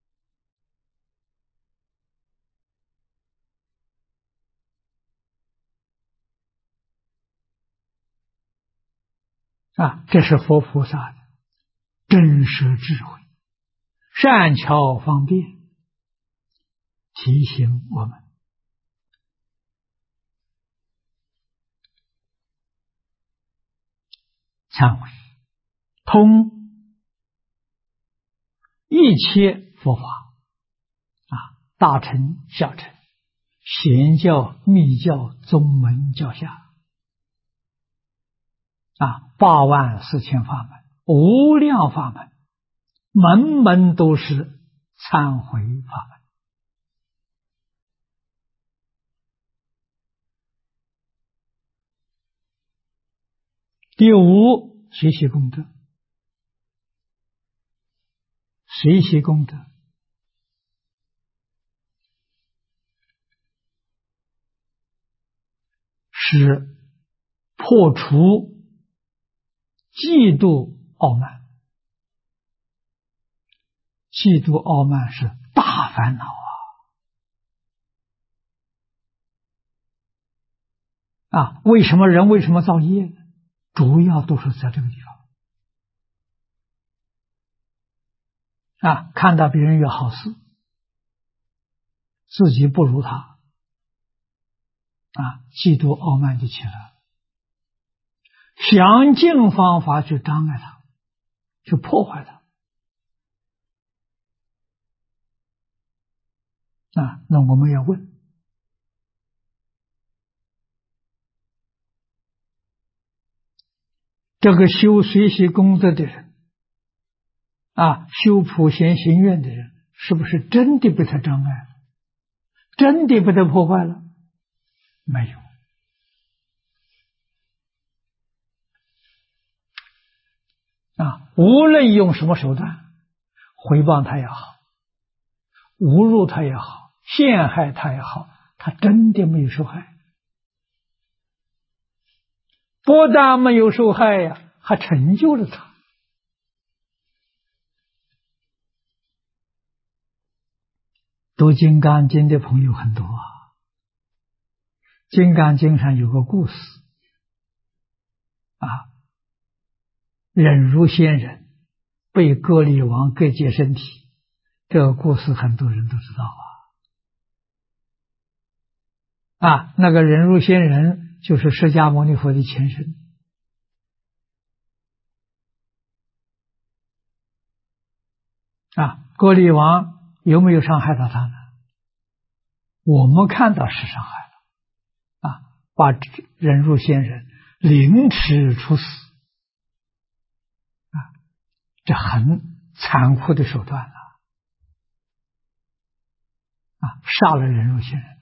这是佛菩萨的真实智慧，善巧方便，提醒我们忏悔通一切佛法大乘小乘显教密教宗门教下84000法门， 无量法门，门门都是忏悔法门。第五，学习功德。学习功德是破除嫉妒傲慢。嫉妒傲慢是大烦恼啊！为什么造业呢？主要都是在这个地方啊！看到别人有好事，自己不如他啊，嫉妒傲慢就起来了，想尽方法去障碍他，去破坏他啊！那我们要问，这个修学习功德的人啊，修普贤行愿的人，是不是真的被他障碍了？真的被他破坏了？没有啊！无论用什么手段，诽谤他也好，侮辱他也好，陷害他也好，他真的没有受害。不但没有受害呀，还成就了他。读《金刚经》的朋友很多啊，《金刚经》上有个故事啊，忍辱仙人被割礼王割截身体，这个故事很多人都知道啊。那个忍辱仙人就是释迦牟尼佛的前身啊。割礼王有没有伤害到他呢？我们看到是伤害了啊，把忍辱仙人凌迟处死啊，这很残酷的手段了啊，杀了忍辱仙人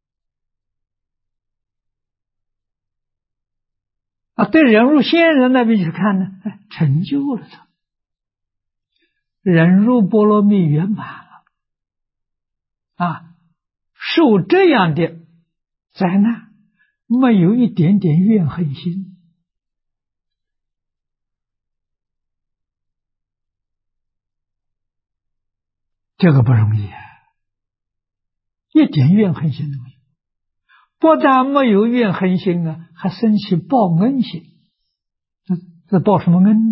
啊。对忍辱仙人那边去看呢，成就了他，忍辱波罗蜜圆满了啊。受这样的灾难，没有一点点怨恨心，这个不容易啊，一点怨恨心都没有。不但没有怨恨心啊，还生起报恩心。这报什么恩呢？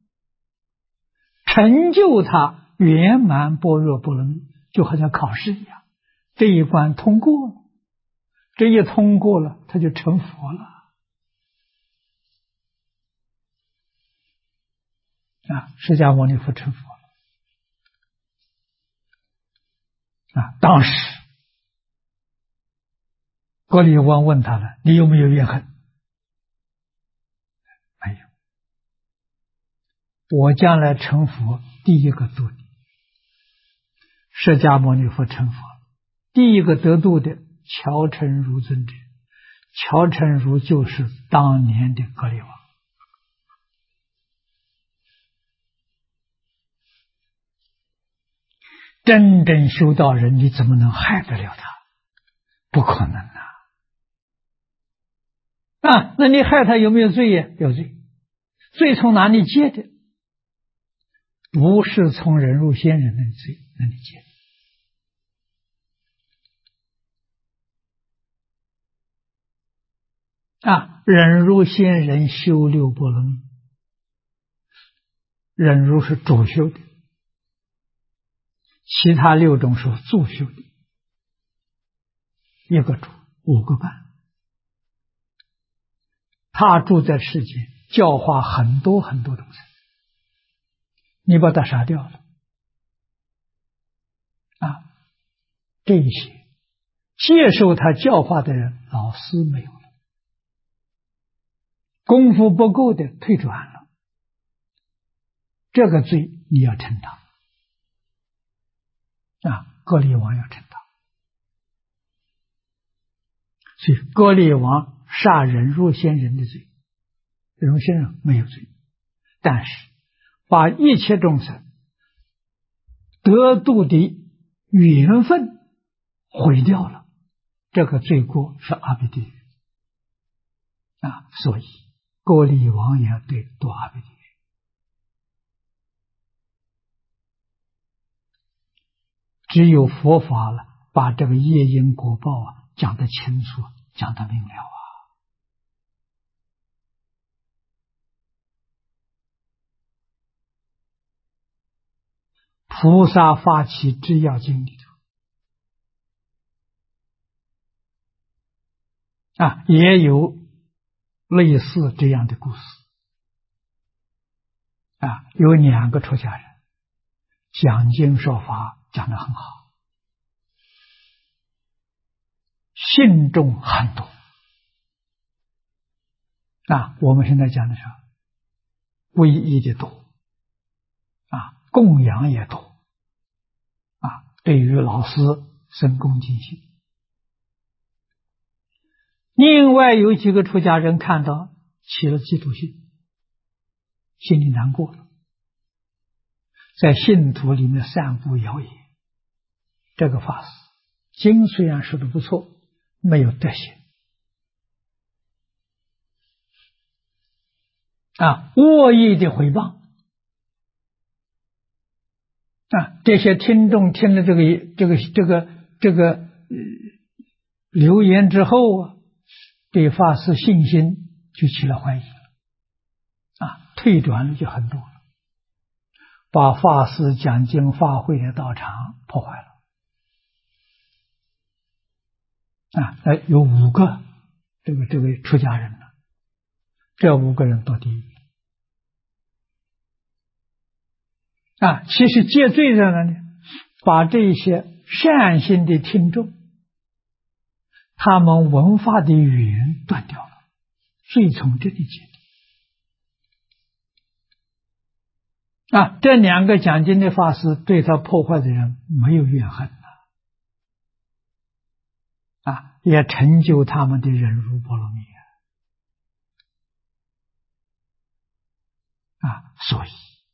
成就他圆满般若波罗蜜，就好像考试一样，这一关通过了，这一通过了，他就成佛了啊！释迦牟尼佛成佛了啊！当时割礼王问他了：“你有没有怨恨？”没有。我将来成佛，第一个度你。释迦牟尼佛成佛，第一个得度的乔成如尊者，乔成如就是当年的割礼王。真正修道人，你怎么能害得了他？不可能啊！那你害他有没有罪呀？有罪。罪从哪里结的？不是从忍辱仙人那罪那里结的。忍辱仙人修六波罗蜜，忍辱是主修的，其他六种是助修的，一个主，五个伴。他住在世间，教化很多很多众生，你把他杀掉了这一些接受他教化的人，老师没有了，功夫不够的退转了这个罪你要承担割裂王要承担。所以割裂王杀人若仙人的罪，容仙人没有罪，但是把一切众生得度的缘分毁掉了，这个罪过是阿鼻地狱所以割裂王也要对堕阿鼻地狱。只有佛法了，把这个业因果报讲得清楚，讲得明了菩萨发起制要经里头也有类似这样的故事有2个出家人讲经说法讲得很好，信众很多我们现在讲的是皈依的多供养也多对于老师深恭敬信。另外有几个出家人看到起了嫉妒心，心里难过了，在信徒里面散布谣言，这个法师经虽然说的不错，没有德行恶意的诽谤这些听众听了这个留言之后对法师信心就起了怀疑退转了就很多了，把法师讲经法会的道场破坏了有5个这位出家人了，这5个人堕地狱其实戒罪的呢，把这些善心的听众他们闻法的缘断掉了，罪从这里结这2个讲经的法师对他破坏的人没有怨恨也成就他们的忍辱波罗蜜所以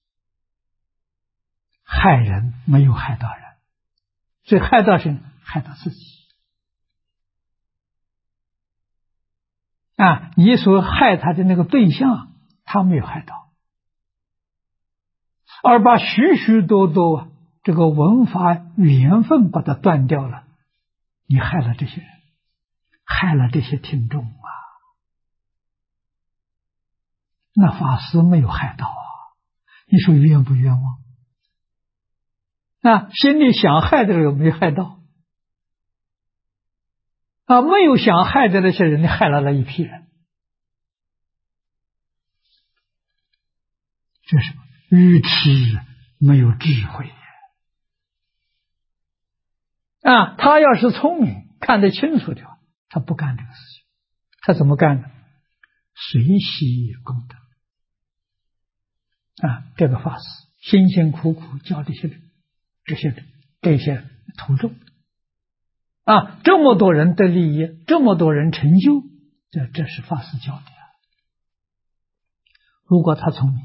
害人没有害到人，所以害到谁？害到自己你所害他的那个对象他没有害到，而把许许多多这个文法缘分把它断掉了，你害了这些人，害了这些听众那法师没有害到你说冤不冤枉？心里想害的人没害到没有想害的那些人，你害了那一批人，这是愚痴，没有智慧他要是聪明看得清楚的话，他不干这个事情。他怎么干呢？随喜功德这个法师辛辛苦苦教这些人，这些徒众这么多人得利益，这么多人成就，这是法师教的如果他聪明，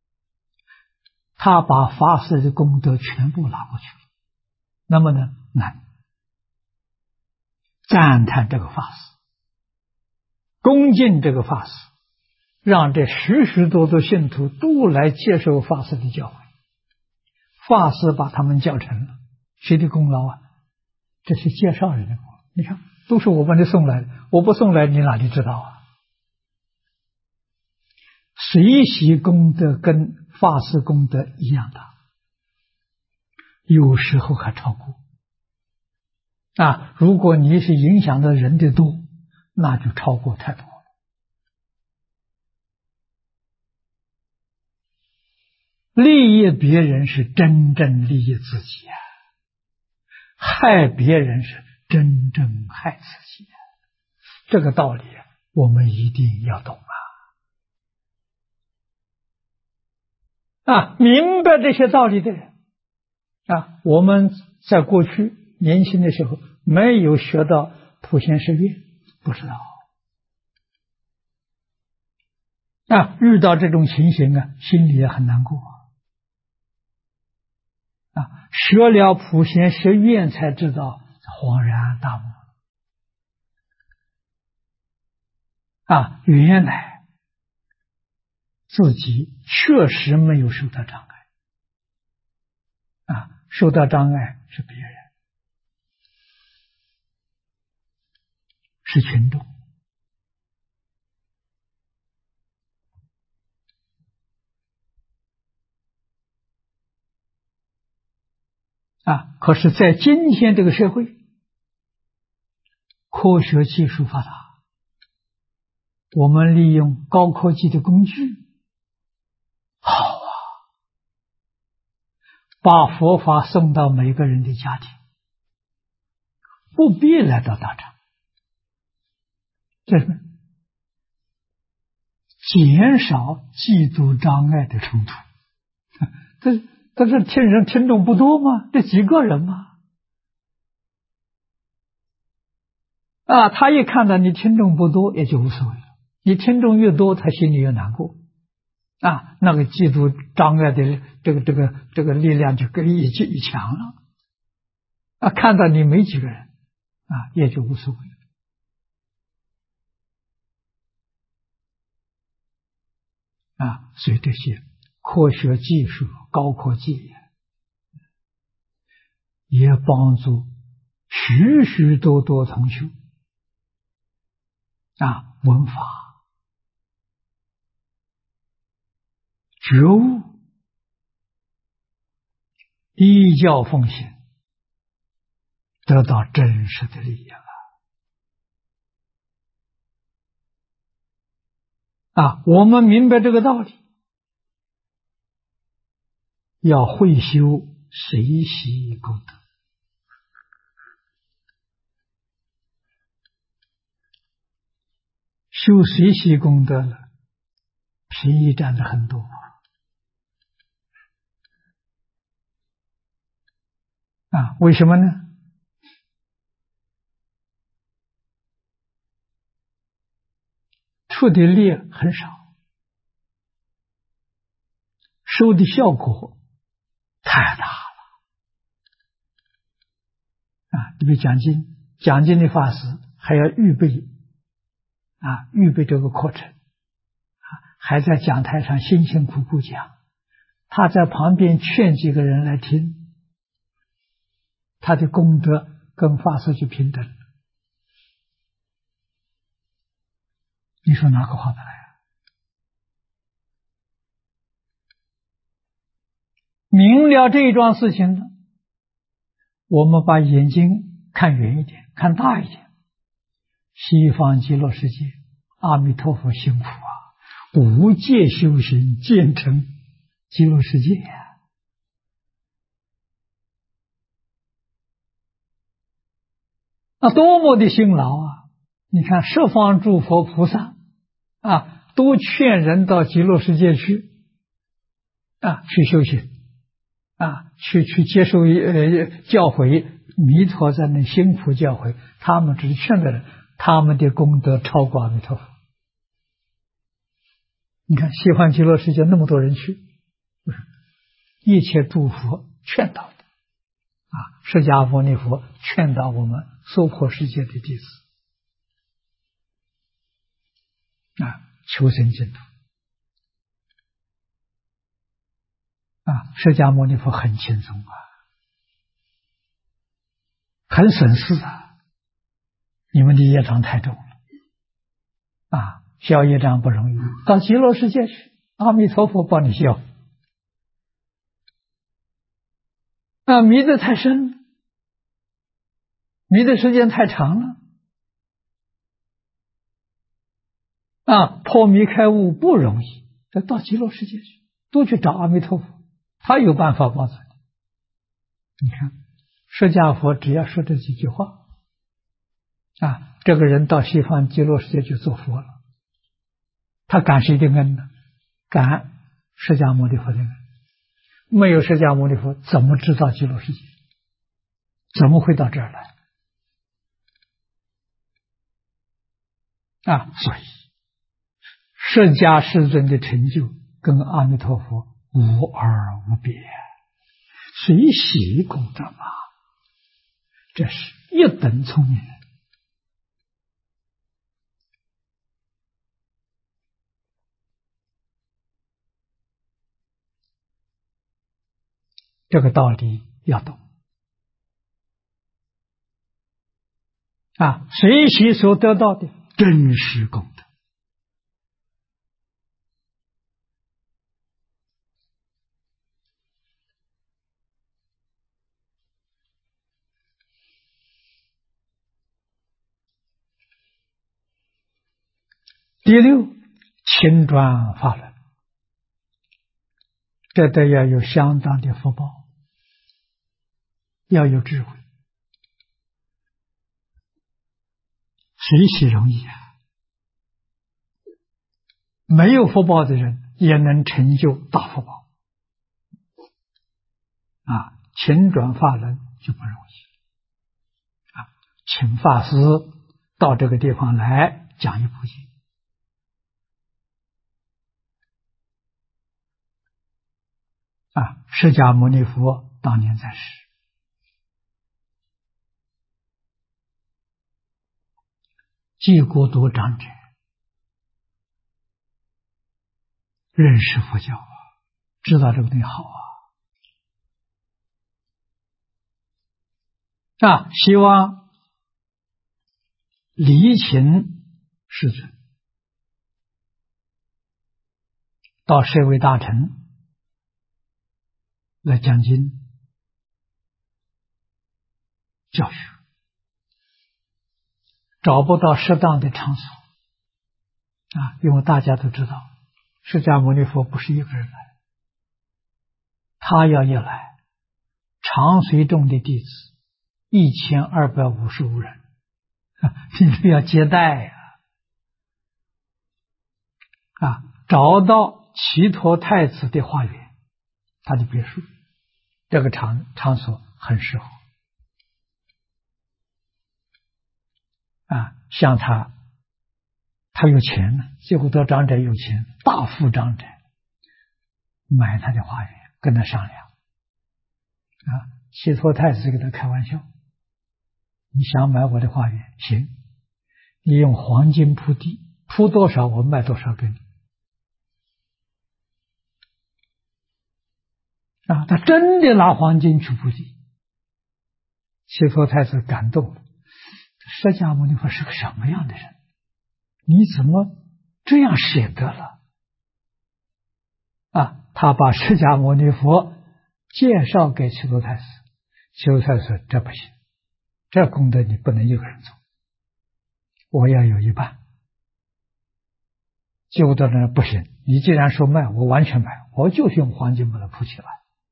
他把法师的功德全部拿过去了，那么呢，难赞叹这个法师，恭敬这个法师，让这许许多多信徒都来接受法师的教诲，法师把他们教成了，谁的功劳这是介绍人的功劳，你看都是我把你送来的，我不送来你哪里知道随喜功德跟法师功德一样的，有时候还超过如果你是影响的人的多，那就超过太多了。利益别人是真正利益自己害别人是真正害自己这个道理我们一定要懂明白这些道理的人我们在过去年轻的时候没有学到普贤十愿，不知道遇到这种情形心里也很难过学了普贤十愿才知道恍然大悟原来自己确实没有受到障碍受到障碍是别人，是群众可是在今天这个社会，科学技术发达，我们利用高科技的工具，好把佛法送到每个人的家庭，不必来到道场，这是减少嫉妒障碍的冲突。这听众不多吗？这几个人吗？他一看到你听众不多，也就无所谓了。你听众越多，他心里越难过那个嫉妒障碍的这个力量就更一强了看到你没几个人也就无所谓了所以这些科学技术高科技也帮助许许多多同修闻法觉悟依教奉行，得到真实的利益我们明白这个道理，要会修随喜功德修随喜功德了，便宜占了很多为什么呢？出的力很少，收的效果太大了你比如讲经的法师还要预备这个课程还在讲台上辛辛苦苦讲，他在旁边劝几个人来听，他的功德跟法师就平等了。你说哪个划得来明了这一桩事情呢，我们把眼睛看远一点，看大一点。西方极乐世界，阿弥陀佛辛苦无界修行建成极乐世界多么的辛劳你看十方诸佛菩萨都劝人到极乐世界去去修行去接受教诲，弥陀在那辛苦教诲，他们只是劝的人，他们的功德超过阿弥陀佛。你看西方极乐世界那么多人去，一切诸佛劝导的释迦牟尼佛劝导我们娑婆世界的弟子求生净土释迦牟尼佛很轻松很省事你们的业障太重了消业障不容易，到极乐世界去，阿弥陀佛帮你消迷得太深了，迷的时间太长了破迷开悟不容易，这到极乐世界去，多去找阿弥陀佛，他有办法帮助你。你看释迦佛只要说这几句话这个人到西方极乐世界就做佛了，他感谁的恩呢？感释迦牟尼佛的恩没有释迦牟尼佛，怎么知道极乐世界？怎么会到这儿来？所以释迦世尊的成就跟阿弥陀佛无二无别，随喜功德嘛，这是一等聪明人。这个道理要懂随喜所得到的真实功德。第六，勤转法轮，这都要有相当的福报，要有智慧。谁喜容易没有福报的人也能成就大福报勤转法轮就不容易请法师到这个地方来讲一部经。释迦牟尼佛当年在世，济国多长者认识佛教知道这个东西好希望礼请世尊到舍卫大臣来讲经教学，找不到适当的场所因为大家都知道释迦牟尼佛不是一个人来，他要一来，常随众的弟子1255人你都要接待找到祇陀太子的花园，他的别墅，这个场所很适合像他有钱呢，济国多长者有钱，大富长者买他的花园，跟他商量祇陀太子跟他开玩笑，你想买我的花园，行，你用黄金铺地，铺多少我卖多少给你他真的拿黄金去铺地。祇陀太子感动了，释迦牟尼佛是个什么样的人？你怎么这样舍得了他把释迦牟尼佛介绍给祇陀太子，祇陀太子说这不行，这功德你不能一个人做，我要有一半。济国多长者不行，你既然说卖，我完全买，我就是用黄金把它铺起来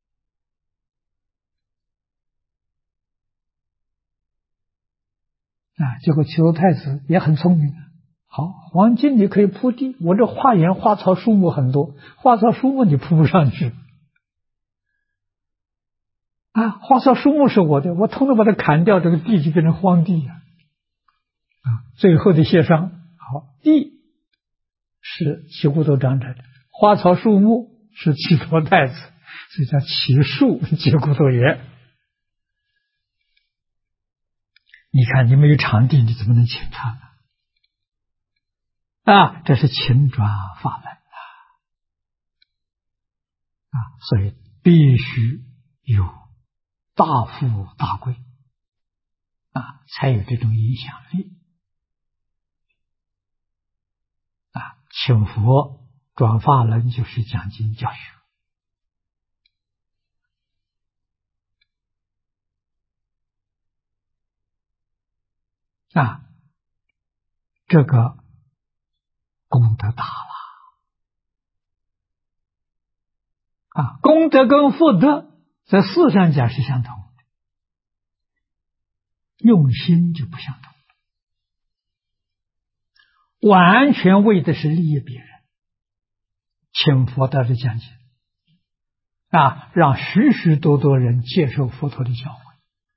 结果祇陀太子也很聪明，好，黄金你可以铺地，我这花园花草树木很多，花草树木你铺不上去花草树木是我的，我统统把它砍掉，这个地就变成荒地最后的协商，好，地是济国多长者的，花草树木是祇陀太子，所以叫祇树济国多言。你看你没有场地，你怎么能请他呢？这是勤转法轮所以必须有大富大贵才有这种影响力请佛转法轮就是讲经教学这个功德大了功德跟福德在事上讲是相同的，用心就不相同，完全为的是利益别人，请佛到这讲经让许许多多人接受佛陀的教诲，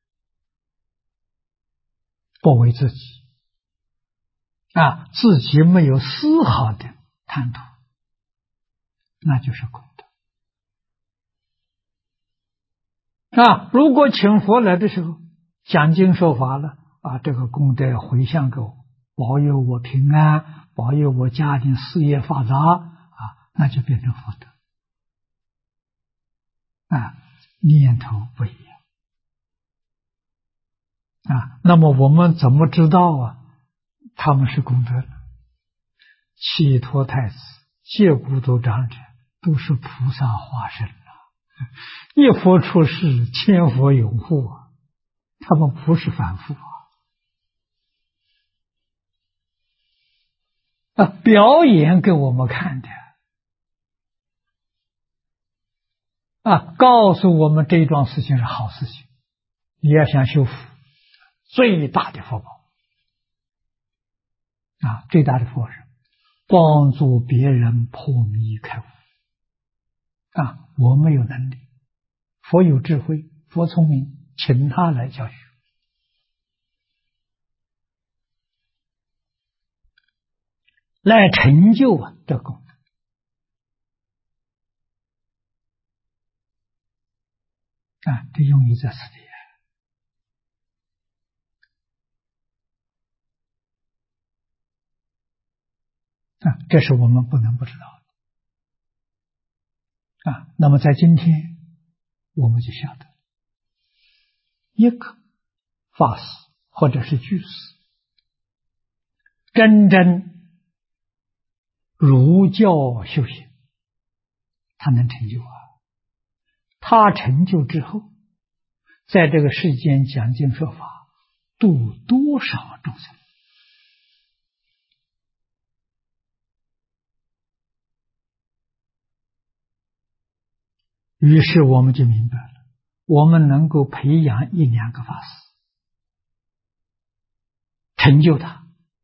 不为自己，自己没有丝毫的贪图，那就是功德。如果请佛来的时候讲经说法了，这个功德回向给我，保佑我平安，保佑我家庭事业发达，那就变成福德。念头不一样。那么我们怎么知道他们是功德呢？悉陀太子、戒骨斗长者都是菩萨化身一佛出世，千佛拥护他们不是凡夫表演给我们看的告诉我们这桩事情是好事情。你要想修福，最大的福报最大的福报是帮助别人破迷开悟我没有能力，佛有智慧，佛聪明，请他来教学，来成就这个功德这用意在此地这是我们不能不知道的那么在今天我们就晓得，一个法师或者是居士真正儒教修行，他能成就他成就之后，在这个世间讲经说法，度多少众生于是我们就明白了，我们能够培养一两个法师，成就他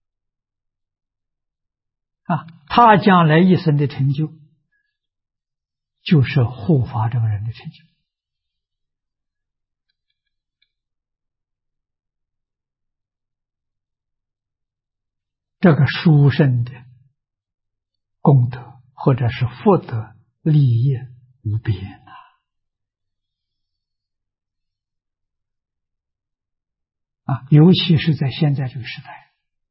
他将来一生的成就，就是护法这个人的成就。这个殊胜的功德或者是福德利业无边尤其是在现在这个时代，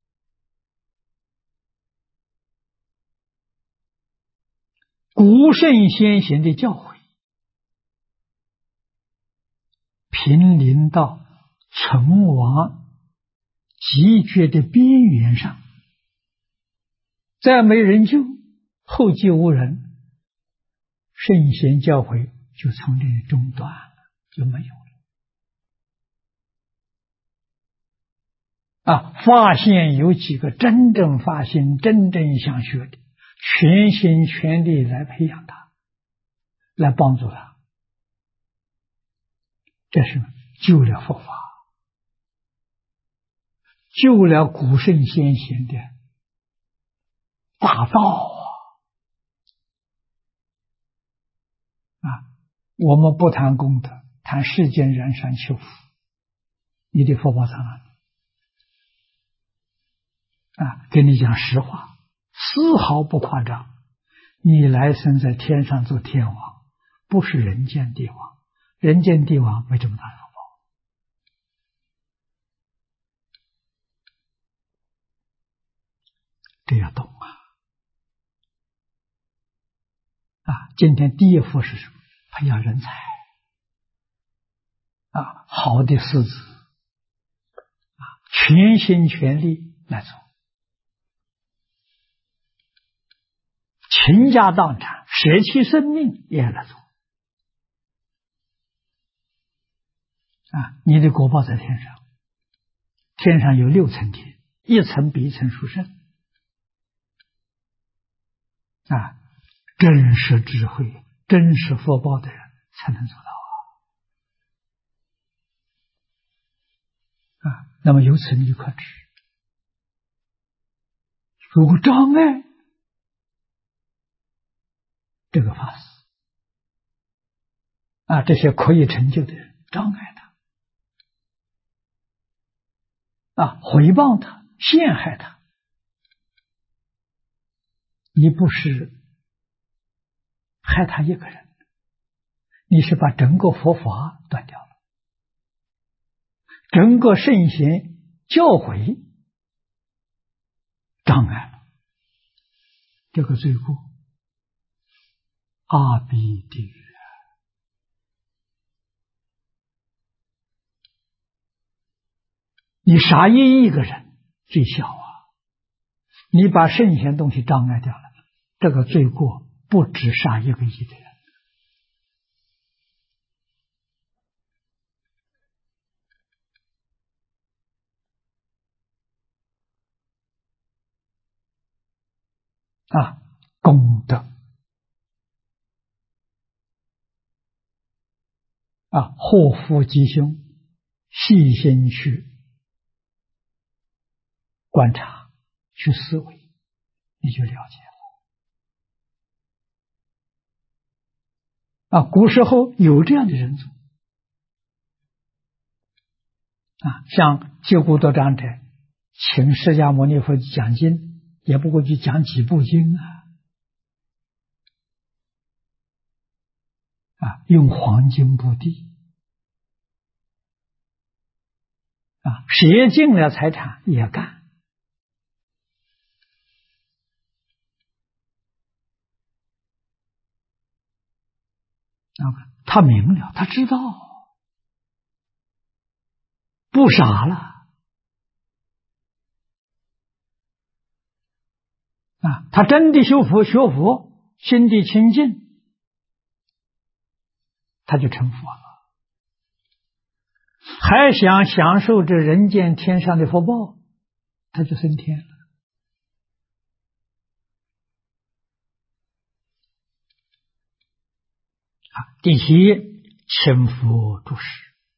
古圣先贤的教诲濒临到存亡极绝的边缘上，再没人救，后继无人，圣贤教诲就从这里中断了，就没有了发现有几个真正发心真正想学的，全心全力来培养他，来帮助他，这是救了佛法，救了古圣先贤的大道我们不谈功德，谈世间人善求福，你的福报在哪里跟你讲实话，丝毫不夸张，你来生在天上做天王，不是人间帝王，人间帝王没这么大福报这要懂今天第一步是什么？培养人才好的师子全心全力来做，倾家荡产舍弃生命也来做你的果报在天上，天上有6层天，一层比一层殊胜真实智慧真实福报的人才能做到那么由此你就可知，如果障碍这个法师这些可以成就的人障碍他，回报他，陷害他，你不是害他一个人，你是把整个佛法断掉了，整个圣贤教诲障碍了，这个罪过阿鼻地狱。你杀一个人最小你把圣贤东西障碍掉了，这个罪过不止杀1个亿的人。功德祸福吉凶，细心去观察，去思维，你就了解了。古时候有这样的人做像救苦多长者请释迦牟尼佛讲经，也不过去讲几部经用黄金布地谁进了财产也干他明了，他知道，不傻了他真的修佛学佛，心地清净，他就成佛了，还想享受这人间天上的福报，他就升天了。第七，请佛住世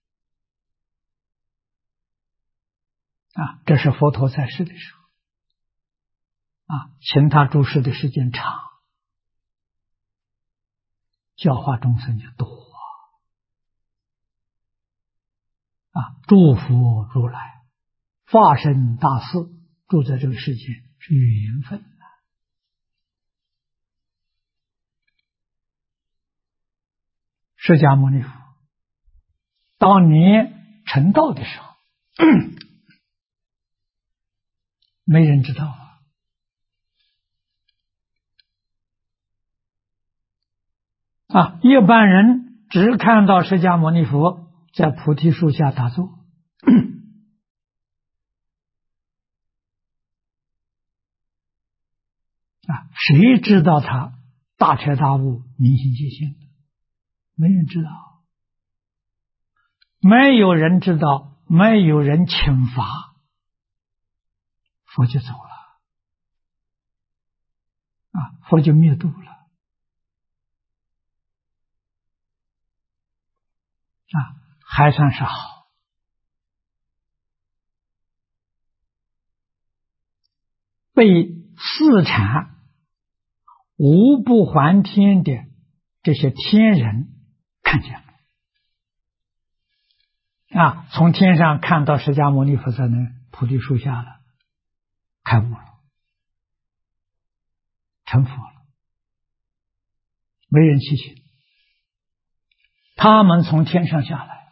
这是佛陀在世的时候请他住世的时间长，教化众生就多诸佛如来化身大士住在这个世间是缘分释迦牟尼佛当年成道的时候没人知道一般人只看到释迦牟尼佛在菩提树下打坐谁知道他大彻大悟，明心见性？没人知道，没有人知道，没有人请法，佛就走了佛就灭度了还算是好。被四禅无不还天的这些天人看见了从天上看到释迦牟尼佛在那菩提树下了，开悟了，成佛了，没人提醒，他们从天上下来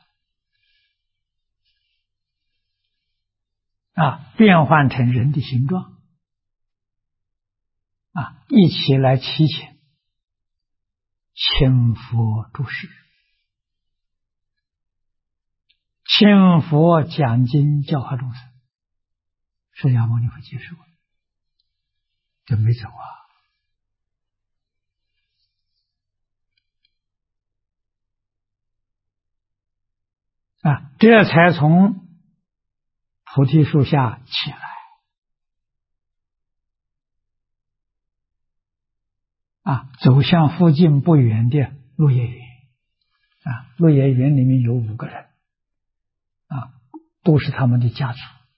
变换成人的形状一起来祈请请佛住世，请佛讲经教化众生，释迦牟尼佛接受了，就没走这才从菩提树下起来走向附近不远的鹿野园鹿野园里面有5个人都是他们的家属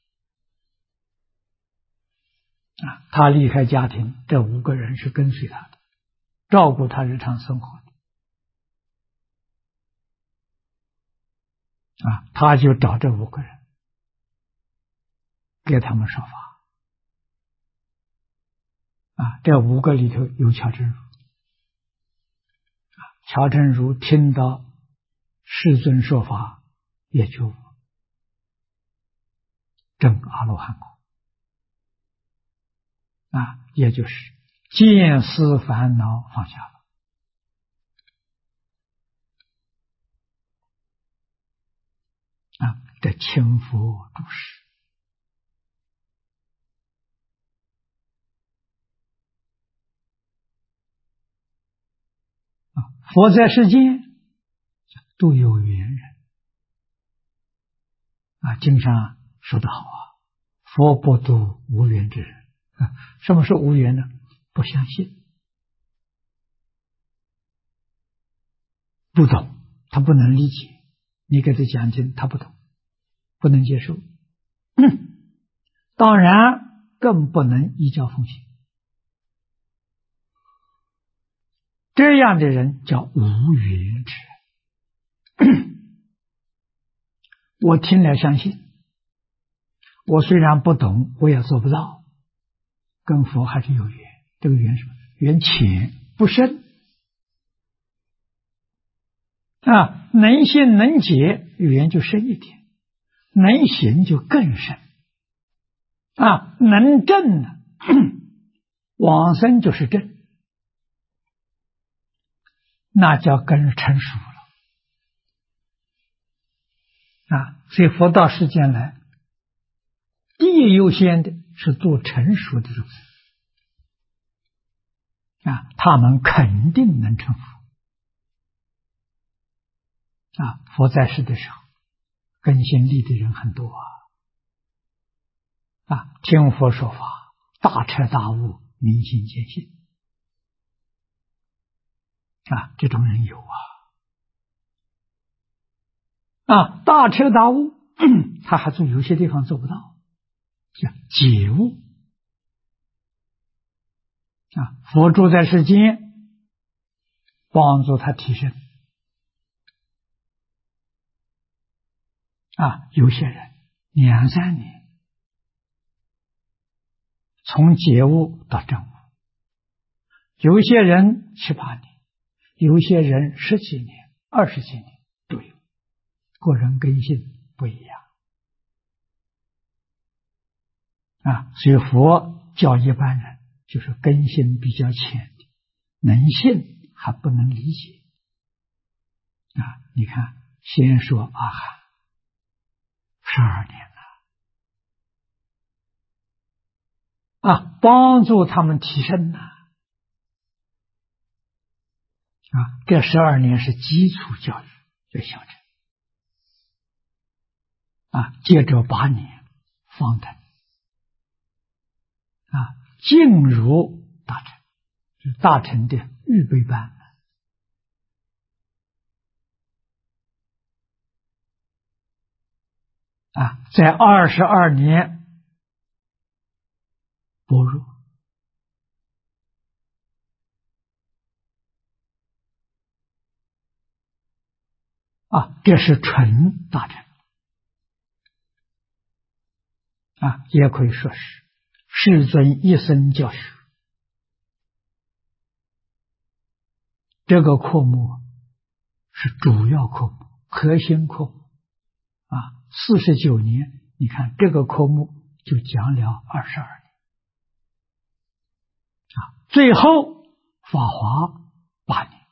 他离开家庭，这5个人是跟随他的，照顾他日常生活的他就找这5个人给他们说法。这5个里头有乔真如。乔真如听到世尊说法，也就证阿罗汉果。也就是见思烦恼放下了。这清佛注释。佛在世间都有缘人。经上说得好佛不度无缘之人。什么是无缘呢？不相信，不懂，他不能理解，你给他讲经他不懂，不能接受。当然更不能依教奉行。这样的人叫无缘之人。我听了相信，我虽然不懂，我也做不到，跟佛还是有缘。这个缘什么？缘浅不深。能信能解，缘就深一点；能行就更深。能证呢，往生就是证，那叫根成熟了。所以佛到世间来，第一优先的是度成熟的众生。他们肯定能成佛。佛在世的时候，根性利的人很多听佛说法，大彻大悟，明心见性。这种人有大彻大悟，他还有些地方做不到，叫解悟。佛住在世间，帮助他提升。有些人2、3年，从解悟到证悟；有些人7、8年，有些人10几年、20几年都有，个人根性不一样。所以佛教一般人就是根性比较浅的，能信还不能理解。你看，先说阿含12年了，帮助他们提升这12年是基础教育，这小乘接着8年方等进入大乘，是大乘的预备班。在22年般若，这是纯大乘也可以说是世尊一生教学。这个科目是主要科目，核心科目49年，你看这个科目就讲了22年最后法华8年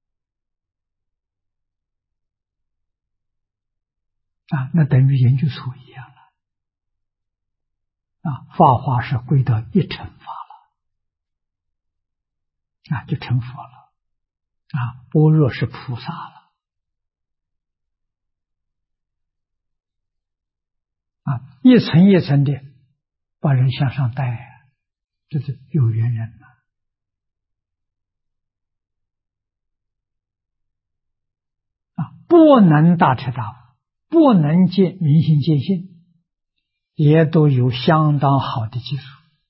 那等于研究所一样了法华是归到一乘法了就成佛了般若是菩萨了一层一层的把人向上带这是有缘人不能大彻大悟，不能见明心见性，也都有相当好的基础。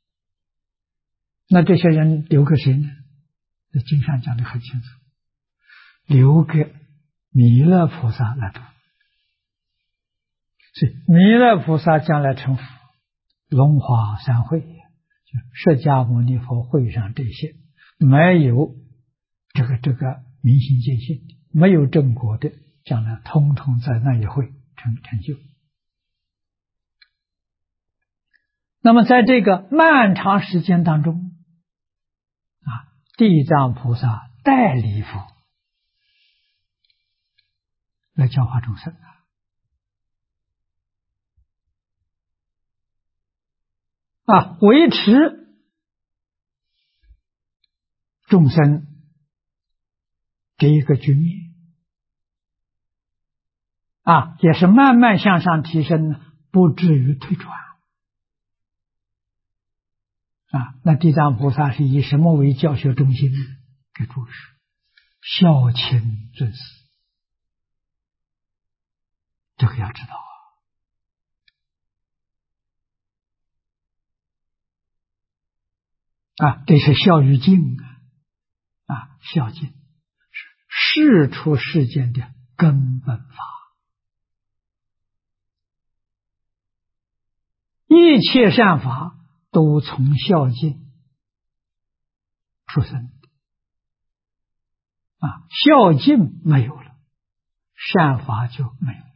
那这些人留给谁呢？这经上讲得很清楚，留给弥勒菩萨来读所以弥勒菩萨将来成佛，龙华三会，就释迦牟尼佛会上这些没有这个明心见性的，没有正果的，将来通通在那一会成就。那么在这个漫长时间当中地藏菩萨代理佛来教化众生维持众生这一个局面也是慢慢向上提升，不至于退转那地藏菩萨是以什么为教学中心呢？给注释孝亲尊师，这个要知道这是孝与敬孝敬是世出世间的根本法，一切善法都从孝敬出生的孝敬没有了，善法就没有了。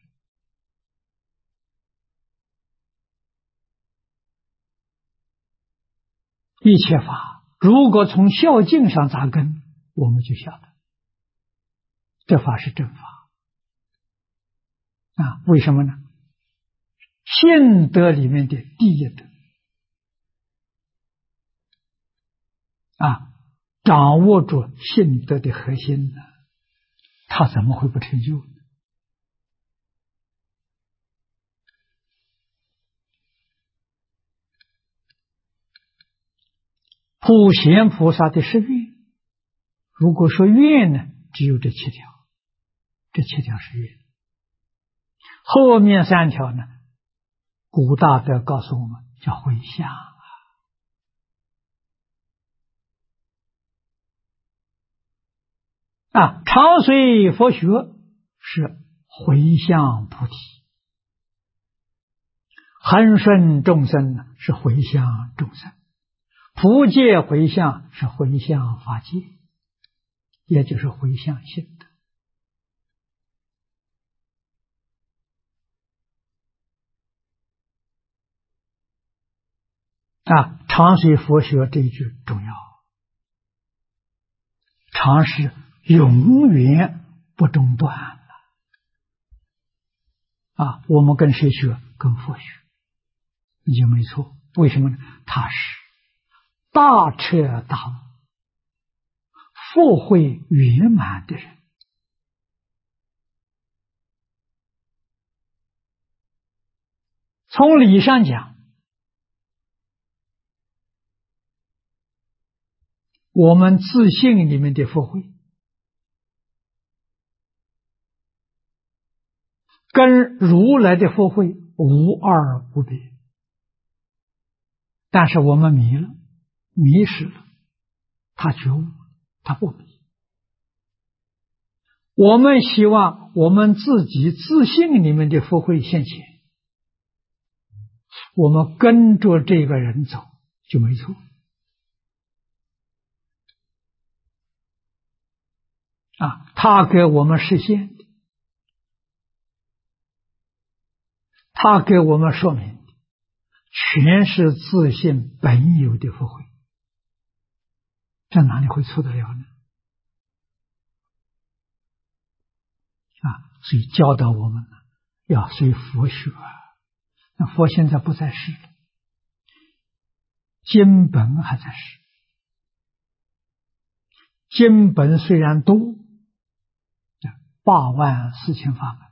一切法如果从孝敬上扎根，我们就晓得这法是正法为什么呢？信德里面的第一德掌握住信德的核心呢，他怎么会不成就呢？普贤菩萨的誓愿，如果说愿呢，只有这7条，这7条是愿。后面3条呢，古大德告诉我们叫回向长随佛学是回向菩提，恒顺众生是回向众生，普界回向是回向法界，也就是回向性德常随佛学这一句重要，常是永远不中断我们跟谁学？跟佛学，也没错。为什么呢？他是大彻大悟、佛慧圆满的人。从理上讲，我们自信里面的佛慧跟如来的佛慧无二无别，但是我们迷失了，他觉悟，他不迷。我们希望我们自己自信里面的佛慧现前，我们跟着这个人走就没错他给我们实现的，他给我们说明的，全是自信本有的佛慧，这哪里会错得了呢？所以教导我们要随佛学那佛现在不在世了，经本还在世，经本虽然多84000法门，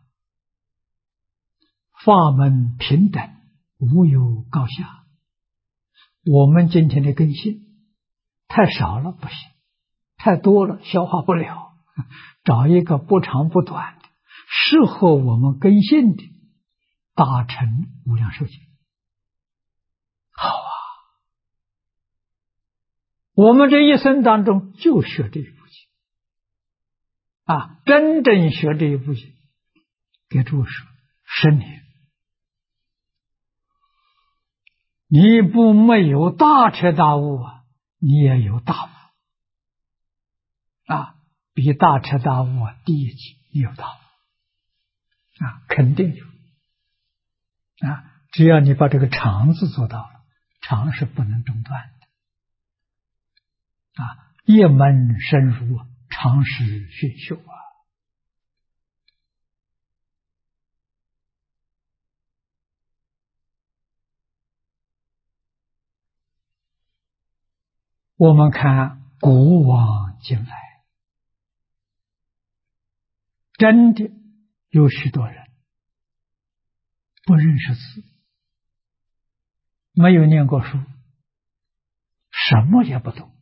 法门平等，无有高下。我们今天的根性太少了不行，太多了消化不了，找一个不长不短的适合我们根性的，大乘无量寿经好我们这一生当中就学这一部经真正学这一部经，给诸说10年你不没有大彻大悟啊，你也有大悟啊，比大彻大悟低一级，你有大悟啊，肯定有啊。只要你把这个常字做到了，常是不能中断的啊。一门深入，常识熏修啊。我们看古往今来，真的有许多人不认识字，没有念过书，什么也不懂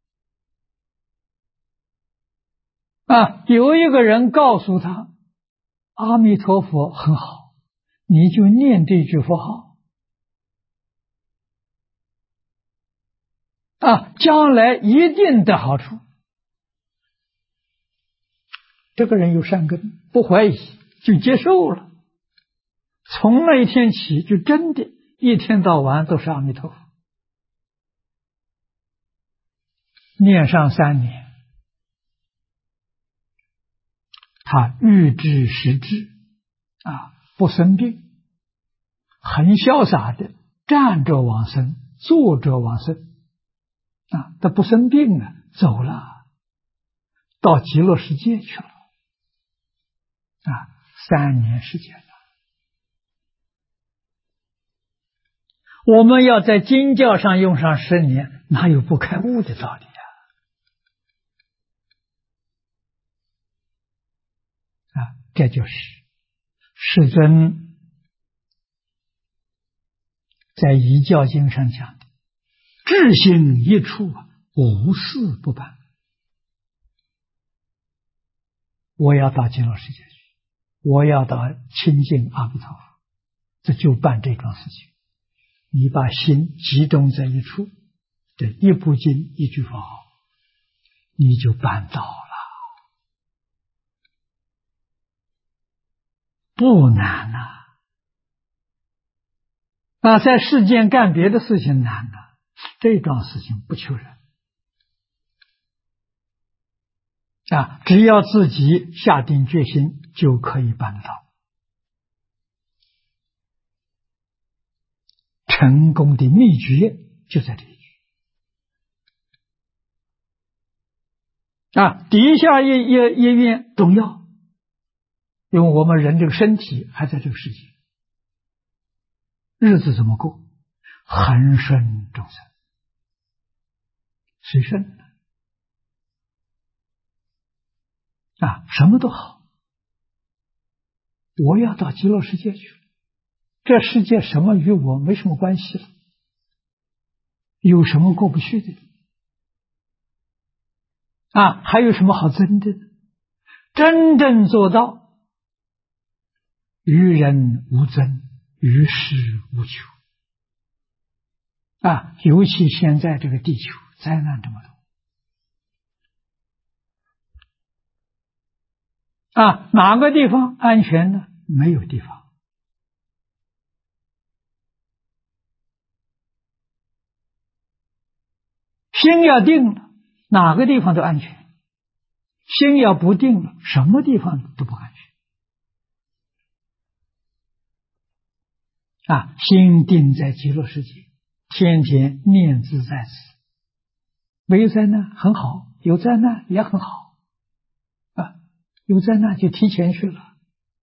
啊。有一个人告诉他，阿弥陀佛很好，你就念这句佛号啊，将来一定得好处。这个人有善根，不怀疑，就接受了。从那一天起，就真的一天到晚都是阿弥陀佛，念上3年，他预知时至啊，不生病，很潇洒的站着往生，坐着往生啊，他不生病了，走了，到极乐世界去了啊，3年时间了。我们要在经教上用上10年，哪有不开悟的道理啊？这就是世尊在《遗教经》上讲的，至心一处，无事不办。我要到极乐世界去，我要到亲近阿弥陀佛，这就办这桩事情。你把心集中在一处，这一部经一句佛号，你就办到了，不难啊！在世间干别的事情难呐，这桩事情不求人啊，只要自己下定决心就可以办得到。成功的秘诀就在这一句啊，底下一念重要，因为我们人这个身体还在这个世界，日子怎么过？恒顺众生，随顺啊，什么都好。我要到极乐世界去了，这世界什么与我没什么关系了，有什么过不去的啊？还有什么好争的呢？真正做到于人无争，于事无求啊！尤其现在这个地球灾难这么多啊，哪个地方安全呢？没有地方。心要定了，哪个地方都安全；心要不定了，什么地方都不安全啊！心定在极乐世界，天天念兹在此，没有灾难很好，有灾难也很好啊！有灾难就提前去了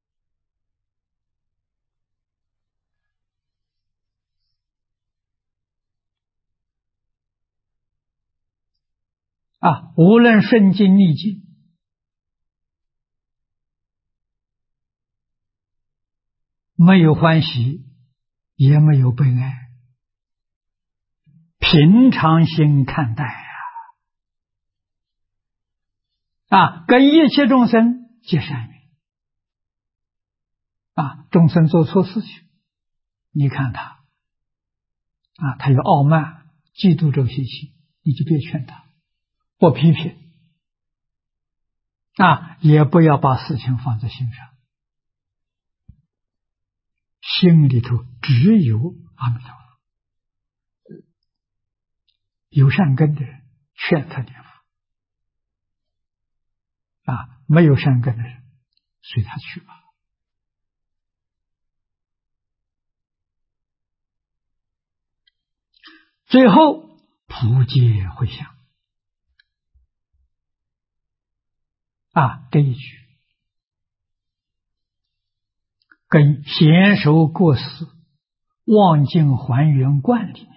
啊！无论顺境逆境，没有欢喜，也没有悲哀，平常心看待啊，跟一切众生结善缘啊！众生做错事情，你看他啊，他有傲慢、嫉妒这个习气，你就别劝他，不批评啊，也不要把事情放在心上，心里头只有阿弥陀佛有善根的人劝他念佛没有善根的人随他去吧。最后普皆回向这一句跟贤首过世望境还原观里面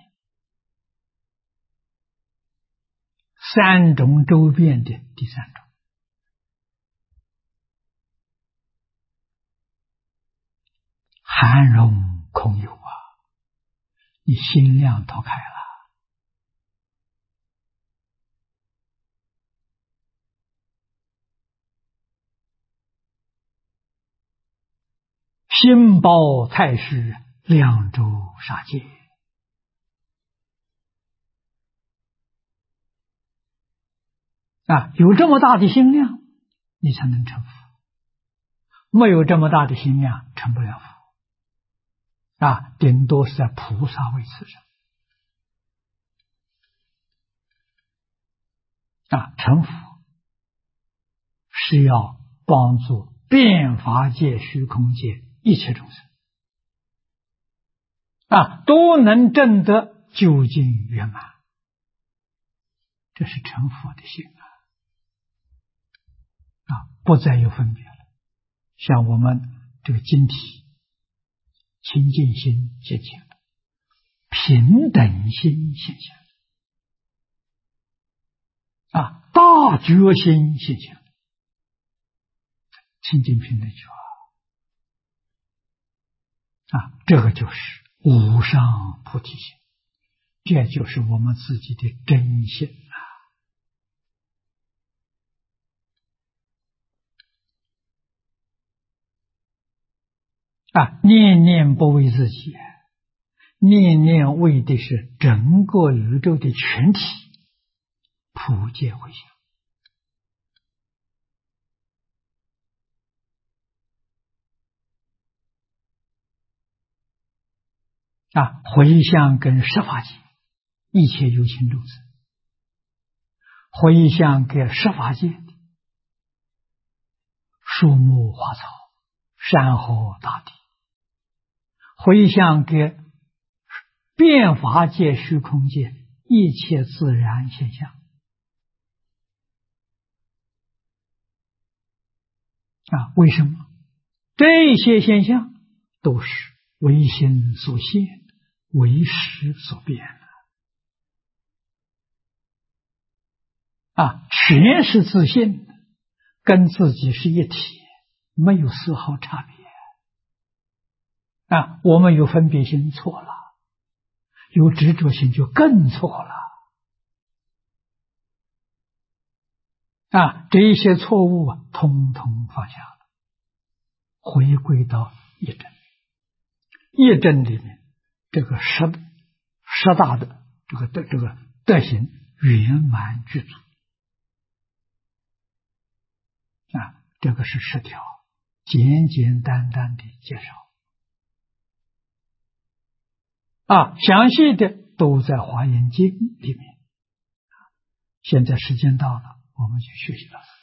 三种周遍的第三种，含容空有你心量脱开了，心包太师，量周杀戒有这么大的心量，你才能成佛。没有这么大的心量，成不了佛顶多是在菩萨位次上成佛是要帮助遍法界、虚空界一切众生都能证得究竟圆满，这是成佛的心不再有分别了。像我们这个经体清净心现前了，平等心现前了大觉心现前了，清净平等觉这个就是无上菩提心，这就是我们自己的真心念念不为自己，念念为的是整个宇宙的全体，普皆回向回向跟十法界一切有情众生，回向给十法界的树木花草山河大地，回向给遍法界虚空界一切自然现象为什么？这些现象都是唯心所现，唯识所变全是自信的，跟自己是一体，没有丝毫差别我们有分别心错了，有执着心就更错了这一些错误通通放下了，回归到一真。一真里面这个十大的这个德行圆满具足这个是10条简简单单的介绍详细的都在华严经里面。现在时间到了，我们就学习到此。